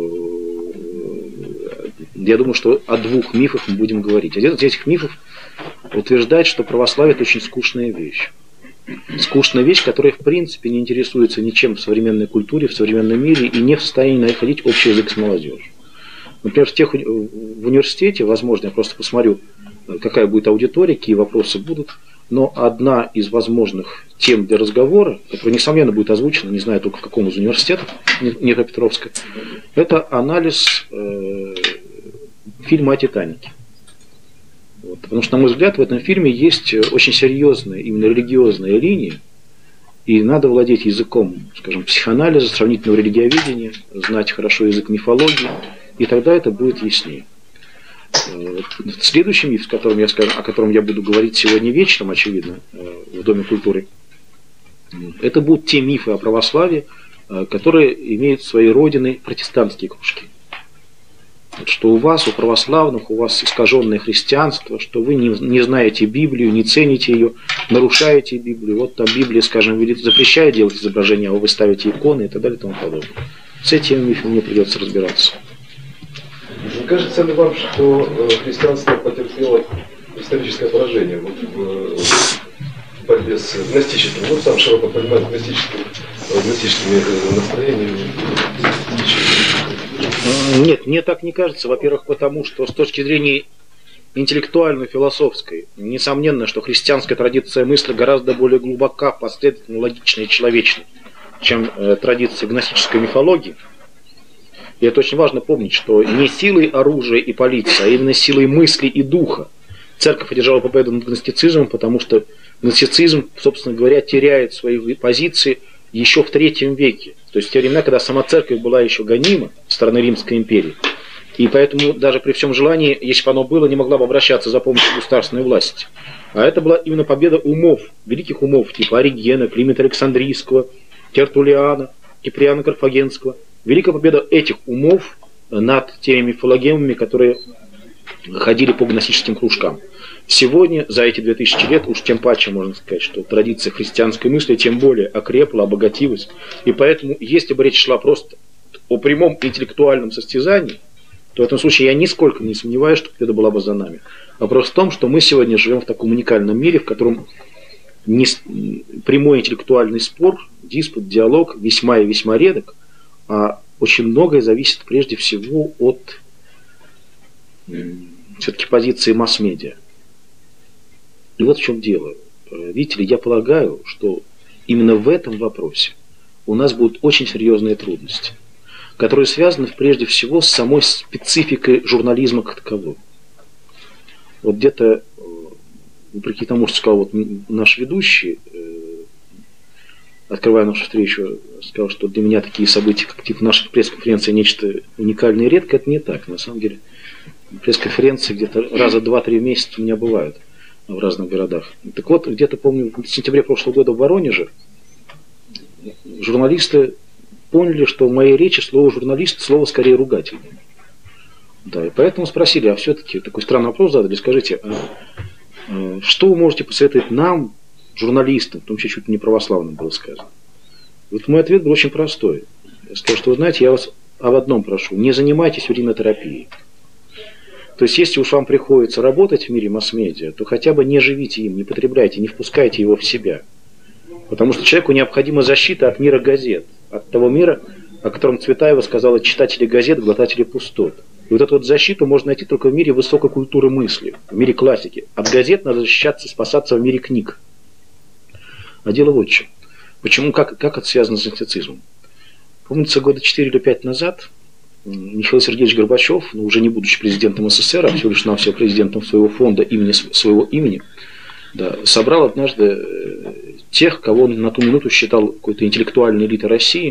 думаю, что о двух мифах мы будем говорить. Один из этих мифов утверждает, что православие – это очень скучная вещь. Скучная вещь, которая в принципе не интересуется ничем в современной культуре, в современном мире и не в состоянии находить общий язык с молодежью. Например, в университете, возможно, я просто посмотрю, какая будет аудитория, какие вопросы будут, но одна из возможных тем для разговора, которая, несомненно, будет озвучена, не знаю только в каком из университетов, Днепропетровска, это анализ фильма о «Титанике». Вот. Потому что, на мой взгляд, в этом фильме есть очень серьезная, именно религиозная линия, и надо владеть языком, скажем, психоанализа, сравнительного религиоведения, знать хорошо язык мифологии, и тогда это будет яснее. Следующий миф, о котором я буду говорить сегодня вечером, очевидно, в Доме культуры, Это будут те мифы о православии, которые имеют своей родиной протестантские кружки. Вот что у вас, у православных, у вас искаженное христианство, что вы не знаете Библию, не цените ее, нарушаете Библию. Вот там Библия, скажем, запрещает делать изображения, а вы ставите иконы и так далее и тому подобное. С этими мифами мне придется разбираться. Не кажется ли вам, что христианство потерпело историческое поражение в борьбе с гностическим, ну сам широко понимает, гностическими настроениями? Нет, мне так не кажется. Во-первых, потому что с точки зрения интеллектуальной, философской, несомненно, что христианская традиция мысли гораздо более глубока, последовательно, логична и человечна, чем традиция гностической мифологии. И это очень важно помнить, что не силой оружия и полиции, а именно силой мысли и духа церковь одержала победу над гностицизмом, потому что гностицизм, собственно говоря, теряет свои позиции еще в III веке. То есть в те времена, когда сама церковь была еще гонима со стороны Римской империи. И поэтому даже при всем желании, если бы оно было, не могла бы обращаться за помощью государственной власти. А это была именно победа умов, великих умов, типа Оригена, Климента Александрийского, Тертуллиана, Киприана Карфагенского. Великая победа этих умов над теми мифологемами, которые ходили по гностическим кружкам. Сегодня, за эти 2000 лет, уж тем паче можно сказать, что традиция христианской мысли тем более окрепла, обогатилась. И поэтому, если бы речь шла просто о прямом интеллектуальном состязании, то в этом случае я нисколько не сомневаюсь, что победа была бы за нами. Вопрос в том, что мы сегодня живем в таком уникальном мире, в котором прямой интеллектуальный спор, диспут, диалог весьма и весьма редок, а очень многое зависит прежде всего от все-таки позиции масс-медиа. И вот в чем дело. Видите ли, я полагаю, что именно в этом вопросе у нас будут очень серьезные трудности, которые связаны прежде всего с самой спецификой журнализма как такового. Вот где-то, вопреки тому, что сказал вот наш ведущий, открывая нашу встречу, сказал, что для меня такие события, как типа наша пресс-конференция, нечто уникальное и редкое. Это не так. На самом деле, пресс-конференции где-то раза 2-3 в месяц у меня бывают в разных городах. Так вот, где-то, помню, в сентябре прошлого года в Воронеже журналисты поняли, что в моей речи слово «журналист» слово скорее ругательное. Да, и поэтому спросили, а все-таки такой странный вопрос задали, скажите, что вы можете посоветовать нам, журналистам, в том числе чуть не православным было сказано? Вот мой ответ был очень простой. Я сказал, что вы знаете, я вас об одном прошу, не занимайтесь уринотерапией. То есть, если уж вам приходится работать в мире масс-медиа, то хотя бы не живите им, не потребляйте, не впускайте его в себя. Потому что человеку необходима защита от мира газет, от того мира, о котором Цветаева сказала, читатели газет, глотатели пустот. И вот эту вот защиту можно найти только в мире высокой культуры мысли, в мире классики. От газет надо защищаться, спасаться в мире книг. А дело вот в чем. Почему, как это связано с гностицизмом? Помнится, года 4 или 5 назад Михаил Сергеевич Горбачев, уже не будучи президентом СССР, а всего лишь навсего президентом своего фонда, своего имени, да, собрал однажды тех, кого он на ту минуту считал какой-то интеллектуальной элитой России,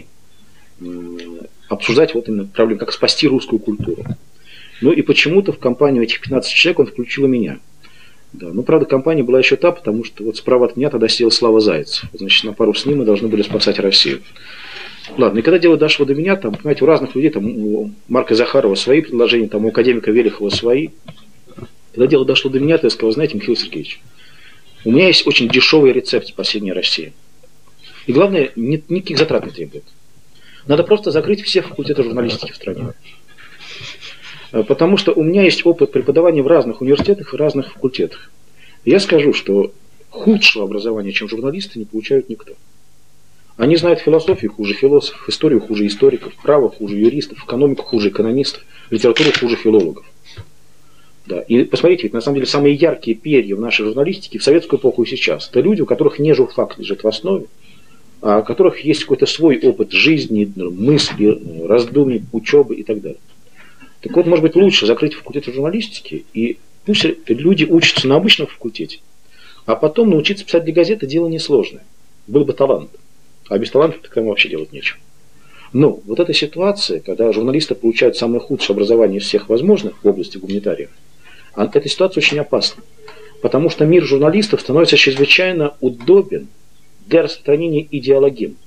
обсуждать вот именно проблему, как спасти русскую культуру. Ну и почему-то в компанию этих 15 человек он включил и меня. Да, ну, правда, компания была еще та, потому что вот справа от меня тогда сидел Слава Зайцев. Значит, на пару с ним мы должны были спасать Россию. Ладно, и когда дело дошло до меня, там, понимаете, у разных людей, там, у Марка Захарова свои предложения, там, у академика Велихова свои. Когда дело дошло до меня, то я сказал, знаете, Михаил Сергеевич, у меня есть очень дешевый рецепт спасения России. И главное, никаких затрат не требует. Надо просто закрыть все факультеты журналистики в стране. Потому что у меня есть опыт преподавания в разных университетах и разных факультетах. И я скажу, что худшего образования, чем журналисты, не получают никто. Они знают философию хуже философов, историю хуже историков, право хуже юристов, экономику хуже экономистов, литературу хуже филологов. Да. И посмотрите, ведь на самом деле самые яркие перья в нашей журналистике в советскую эпоху и сейчас. Это люди, у которых не журфак лежит в основе, а у которых есть какой-то свой опыт жизни, мысли, раздумий, учебы и так далее. Так вот, может быть, лучше закрыть факультет журналистики, и пусть люди учатся на обычном факультете, а потом научиться писать для газеты дело несложное. Был бы талант. А без таланта так там вообще делать нечего. Но вот эта ситуация, когда журналисты получают самое худшее образование из всех возможных в области гуманитариев, эта ситуация очень опасна. Потому что мир журналистов становится чрезвычайно удобен для распространения идеологии.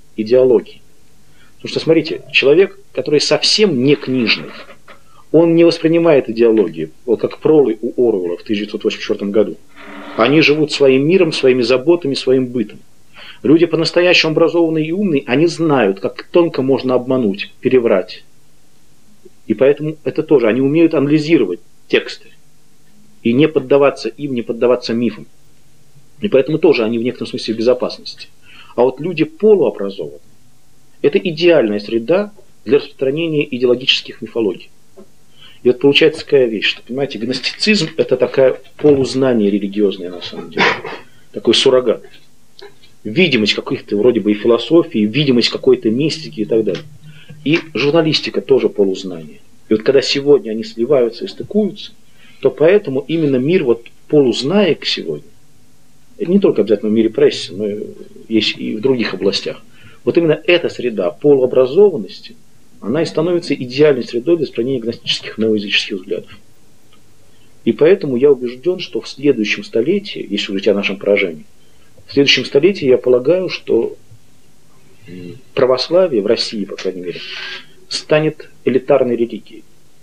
Потому что, смотрите, человек, который совсем не книжный, он не воспринимает идеологию, вот как пролы у Оруэлла в 1984 году. Они живут своим миром, своими заботами, своим бытом. Люди по-настоящему образованные и умные, они знают, как тонко можно обмануть, переврать. И поэтому это тоже, они умеют анализировать тексты и не поддаваться им, не поддаваться мифам. И поэтому тоже они в некотором смысле в безопасности. А вот люди полуобразованные, это идеальная среда для распространения идеологических мифологий. И вот получается такая вещь, что, понимаете, гностицизм – это такое полузнание религиозное на самом деле, такой суррогат. Видимость каких-то вроде бы и философии, видимость какой-то мистики и так далее. И журналистика тоже полузнание. И вот когда сегодня они сливаются и стыкуются, то поэтому именно мир вот полузнаек сегодня, это не только обязательно в мире прессы, но есть и в других областях. Вот именно эта среда полуобразованности, она и становится идеальной средой для распространения гностических новоязыческих взглядов. И поэтому я убежден, что в следующем столетии, если говорить о нашем поражении, в следующем столетии я полагаю, что православие в России, по крайней мере, станет элитарной религией.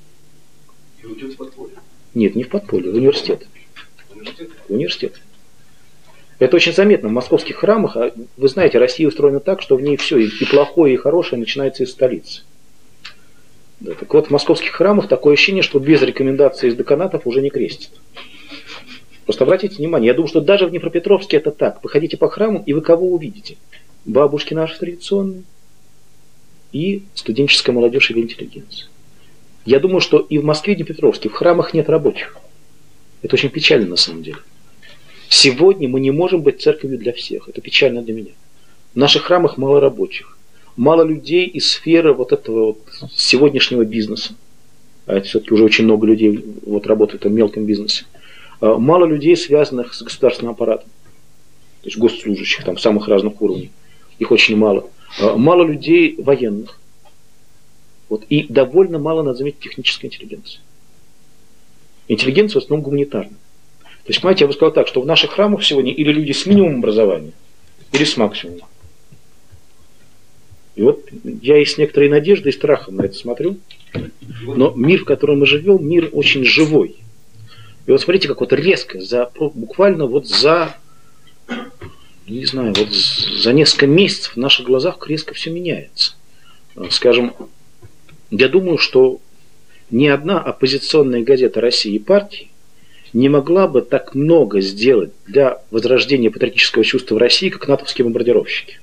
И уйдет в подполье? Нет, не в подполье, в университет. В университет. Это очень заметно в московских храмах. Вы знаете, Россия устроена так, что в ней все, и плохое, и хорошее начинается из столицы. Да, так вот, в московских храмах такое ощущение, что без рекомендаций из деканатов уже не крестят. Просто обратите внимание, я думаю, что даже в Днепропетровске это так. Вы ходите по храмам, и вы кого увидите? Бабушки наши традиционные и студенческая молодежь или интеллигенция. Я думаю, что и в Москве, и в Днепропетровске в храмах нет рабочих. Это очень печально на самом деле. Сегодня мы не можем быть церковью для всех. Это печально для меня. В наших храмах мало рабочих. Мало людей из сферы вот этого вот сегодняшнего бизнеса. А это все-таки уже очень много людей вот работает в мелком бизнесе. Мало людей, связанных с государственным аппаратом. То есть госслужащих там самых разных уровней. Их очень мало. Мало людей военных. Вот. И довольно мало, надо заметить, технической интеллигенции. Интеллигенция в основном гуманитарная. То есть, понимаете, я бы сказал так, что в наших храмах сегодня или люди с минимумом образования, или с максимумом. И вот я и с некоторой надеждой и страхом на это смотрю. Но мир, в котором мы живем, мир очень живой. И вот смотрите, как вот резко, буквально вот за, не знаю, вот за несколько месяцев в наших глазах резко все меняется. Скажем, я думаю, что ни одна оппозиционная газета России и партии не могла бы так много сделать для возрождения патриотического чувства в России, как натовские бомбардировщики.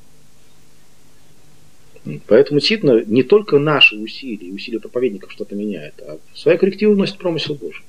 Поэтому действительно не только наши усилия и усилия проповедников что-то меняют, а свои коррективы вносит промысел Божий.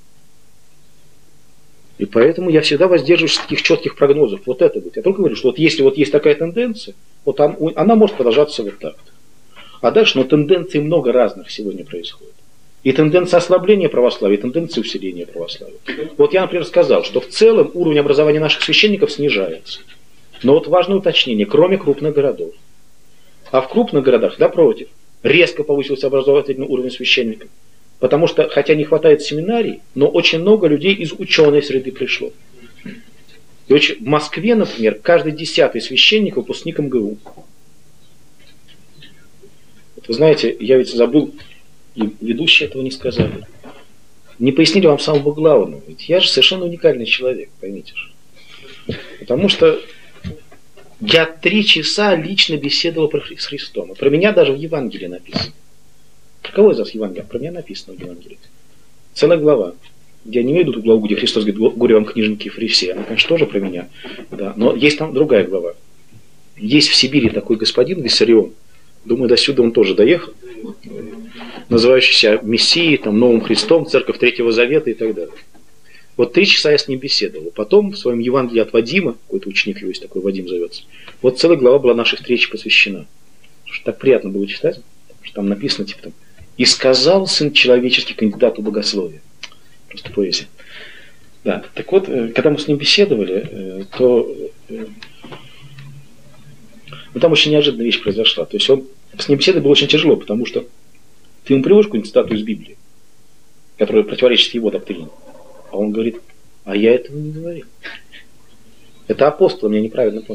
И поэтому я всегда воздерживаюсь от таких четких прогнозов. Вот это будет. Я только говорю, что вот если вот есть такая тенденция, вот она может продолжаться вот так. А дальше, но тенденций много разных сегодня происходит. И тенденция ослабления православия, и тенденция усиления православия. Вот я, например, сказал, что в целом уровень образования наших священников снижается. Но вот важное уточнение, кроме крупных городов. А в крупных городах, напротив, резко повысился образовательный уровень священников. Потому что, хотя не хватает семинарий, но очень много людей из ученой среды пришло. И в Москве, например, каждый 10-й священник выпускник МГУ. Вот вы знаете, я ведь забыл, и ведущие этого не сказали. Не пояснили вам самого главного. Ведь я же совершенно уникальный человек, поймите же. Потому что я 3 часа лично беседовал с Христом. И про меня даже в Евангелии написано. Про кого из вас Евангелие? Про меня написано в Евангелии. Целая глава. Я не имею в виду ту главу, где Христос говорит: горе вам, книжники и фарисеи. Она, конечно, тоже про меня. Да. Но есть там другая глава. Есть в Сибири такой господин Виссарион. Думаю, до сюда он тоже доехал. Называющийся Мессией, там, Новым Христом, Церковь Третьего Завета и так далее. Вот 3 часа я с ним беседовал. Потом в своем Евангелии от Вадима, какой-то ученик его есть такой, Вадим зовется, вот целая глава была нашей встрече посвящена. Потому что так приятно было читать, что там написано, типа там: «И сказал Сын Человеческий кандидату богословия». Просто поэзия. Да, так вот, когда мы с ним беседовали, то там очень неожиданная вещь произошла. То есть с ним беседовать было очень тяжело, потому что ты ему приводишь какую-нибудь цитату из Библии, которая противоречит его доктрине. А он говорит: а я этого не говорил. Это апостол меня неправильно понял.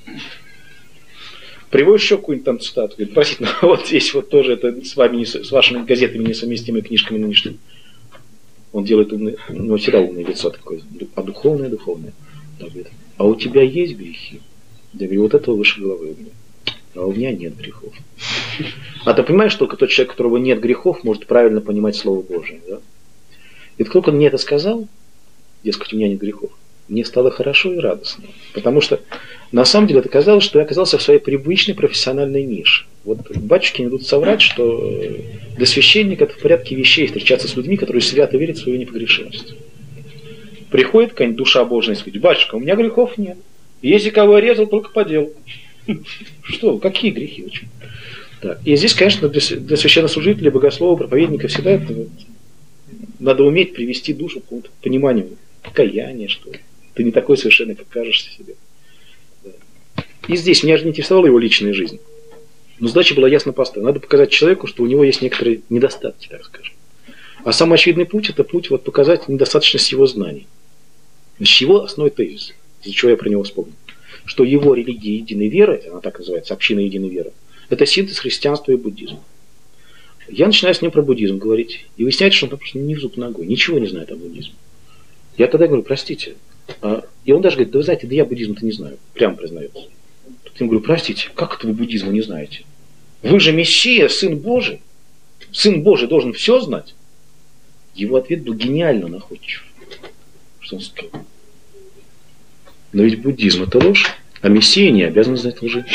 Приводит еще какую-нибудь там цитату. Говорит, простите, но вот здесь вот тоже это с вами, с вашими газетами несовместимыми книжками нынешними. Он делает умный, ну, всегда умное лицо такое, а духовное. Так, говорит, а у тебя есть грехи? Я говорю, вот этого выше головы у меня. А у меня нет грехов. А ты понимаешь, только тот человек, у которого нет грехов, может правильно понимать Слово Божие. Да? И только он мне это сказал, дескать, у меня нет грехов, мне стало хорошо и радостно. Потому что на самом деле это казалось, что я оказался в своей привычной профессиональной нише. Вот батюшки не будут соврать, что для священника это в порядке вещей встречаться с людьми, которые свято верят в свою непогрешимость. Приходит какая-нибудь душа Божия и говорит, батюшка, у меня грехов нет. Если кого резал, только по делу. Что? Какие грехи? Да. И здесь, конечно, для священнослужителя, богослова, проповедника всегда это вот, надо уметь привести душу к какому-то пониманию, покаянию, что ты не такой совершенный, как кажешься себе. Да. И здесь меня же не интересовала его личная жизнь. Но задача была ясно поставлена. Надо показать человеку, что у него есть некоторые недостатки, так скажем. А самый очевидный путь – это путь вот, показать недостаточность его знаний. Значит, его основной тезис, из-за чего я про него вспомнил, что его религия единой веры, она так называется, община единой веры, это синтез христианства и буддизма. Я начинаю с ним про буддизм говорить, и выясняется, что он просто не в зуб ногой, ничего не знает о буддизме. Я тогда говорю, простите. И он даже говорит, да вы знаете, да я буддизм-то не знаю, прямо признается. Тут я говорю, простите, как это вы буддизма не знаете? Вы же Мессия, Сын Божий. Сын Божий должен все знать. Его ответ был гениально находчив. Что он сказал? Но ведь буддизм это ложь, а Мессия не обязан знать лжи.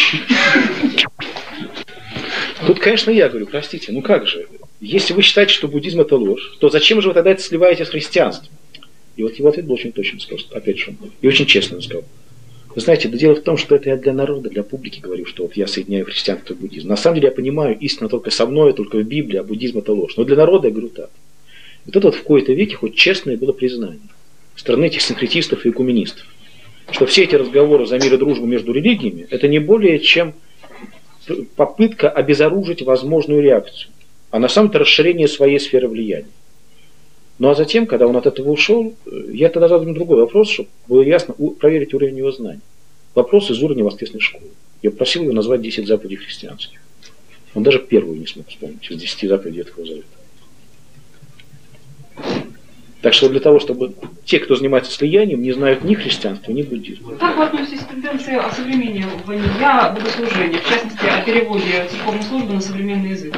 Тут, конечно, я говорю, простите, ну как же, если вы считаете, что буддизм это ложь, то зачем же вы тогда это сливаете с христианством? И вот его ответ был очень точно, сказал, опять же, и очень честно он сказал. Вы знаете, да дело в том, что это я для народа, для публики говорю, что вот я соединяю христианство и буддизм. На самом деле я понимаю, истина только со мной, только в Библии, а буддизм это ложь. Но для народа я говорю так. Вот это вот в кои-то веке хоть честное было признание стороны этих синкретистов и экуменистов, что все эти разговоры за мир и дружбу между религиями это не более чем попытка обезоружить возможную реакцию, а на самом деле расширение своей сферы влияния. Ну а затем, когда он от этого ушел, я тогда задал ему другой вопрос, чтобы было ясно проверить уровень его знаний. Вопрос из уровня воскресной школы. Я попросил его назвать 10 заповедей христианских. Он даже первую не смог вспомнить из 10 заповедей Ветхого Завета. Так что для того, чтобы те, кто занимается слиянием, не знают ни христианства, ни буддизма. Как вы относитесь к тенденции осовременивания богослужения, в частности, о переводе церковной службы на современный язык?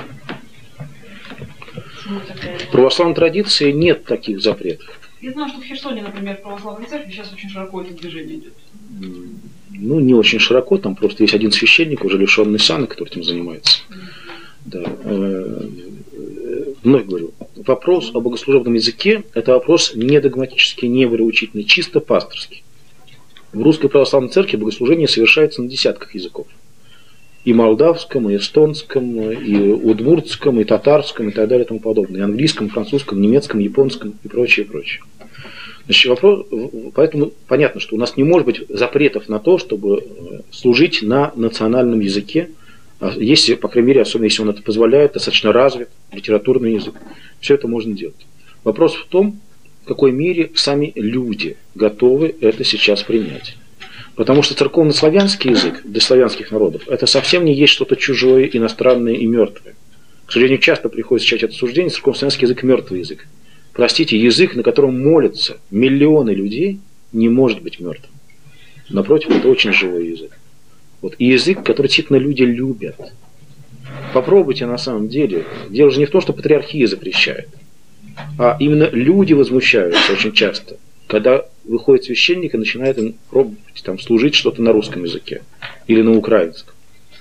В православной традиции нет таких запретов. Я знаю, что в Херсоне, например, в православной церкви сейчас очень широко это движение идет. Ну, не очень широко, там просто есть один священник, уже лишенный сана, который этим занимается. Да. Вновь говорю, вопрос о богослужебном языке – это вопрос не догматический, не вероучительный, чисто пасторский. В Русской Православной Церкви богослужение совершается на десятках языков. И молдавском, и эстонском, и удмуртском, и татарском, и так далее, и тому подобное. И английском, и французском, и немецком, и японском, и прочее, прочее. Значит, вопрос, поэтому понятно, что у нас не может быть запретов на то, чтобы служить на национальном языке, если, по крайней мере, особенно если он это позволяет, достаточно развит, литературный язык. Все это можно делать. Вопрос в том, в какой мере сами люди готовы это сейчас принять. Потому что церковно-славянский язык для славянских народов это совсем не есть что-то чужое, иностранное и мертвое. К сожалению, часто приходится встречать это суждение, церковно-славянский язык мертвый язык. Простите, язык, на котором молятся миллионы людей, не может быть мертвым. Напротив, это очень живой язык. Вот. И язык, который действительно люди любят. Попробуйте на самом деле. Дело же не в том, что патриархия запрещает, а именно люди возмущаются очень часто, когда выходит священник и начинает им пробовать там, служить что-то на русском языке или на украинском.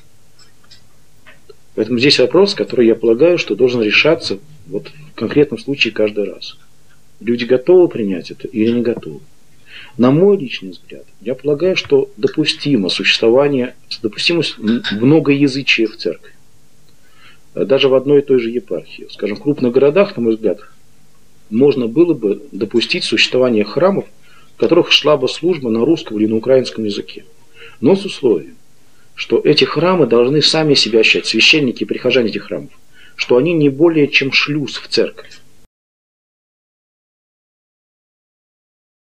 Поэтому здесь вопрос, который я полагаю, что должен решаться вот в конкретном случае каждый раз. Люди готовы принять это или не готовы? На мой личный взгляд, я полагаю, что допустимо многоязычие в церкви. Даже в одной и той же епархии. Скажем, в крупных городах, на мой взгляд, можно было бы допустить существование храмов, в которых шла бы служба на русском или на украинском языке. Но с условием, что эти храмы должны сами себя ощущать, священники и прихожане этих храмов, что они не более чем шлюз в церковь.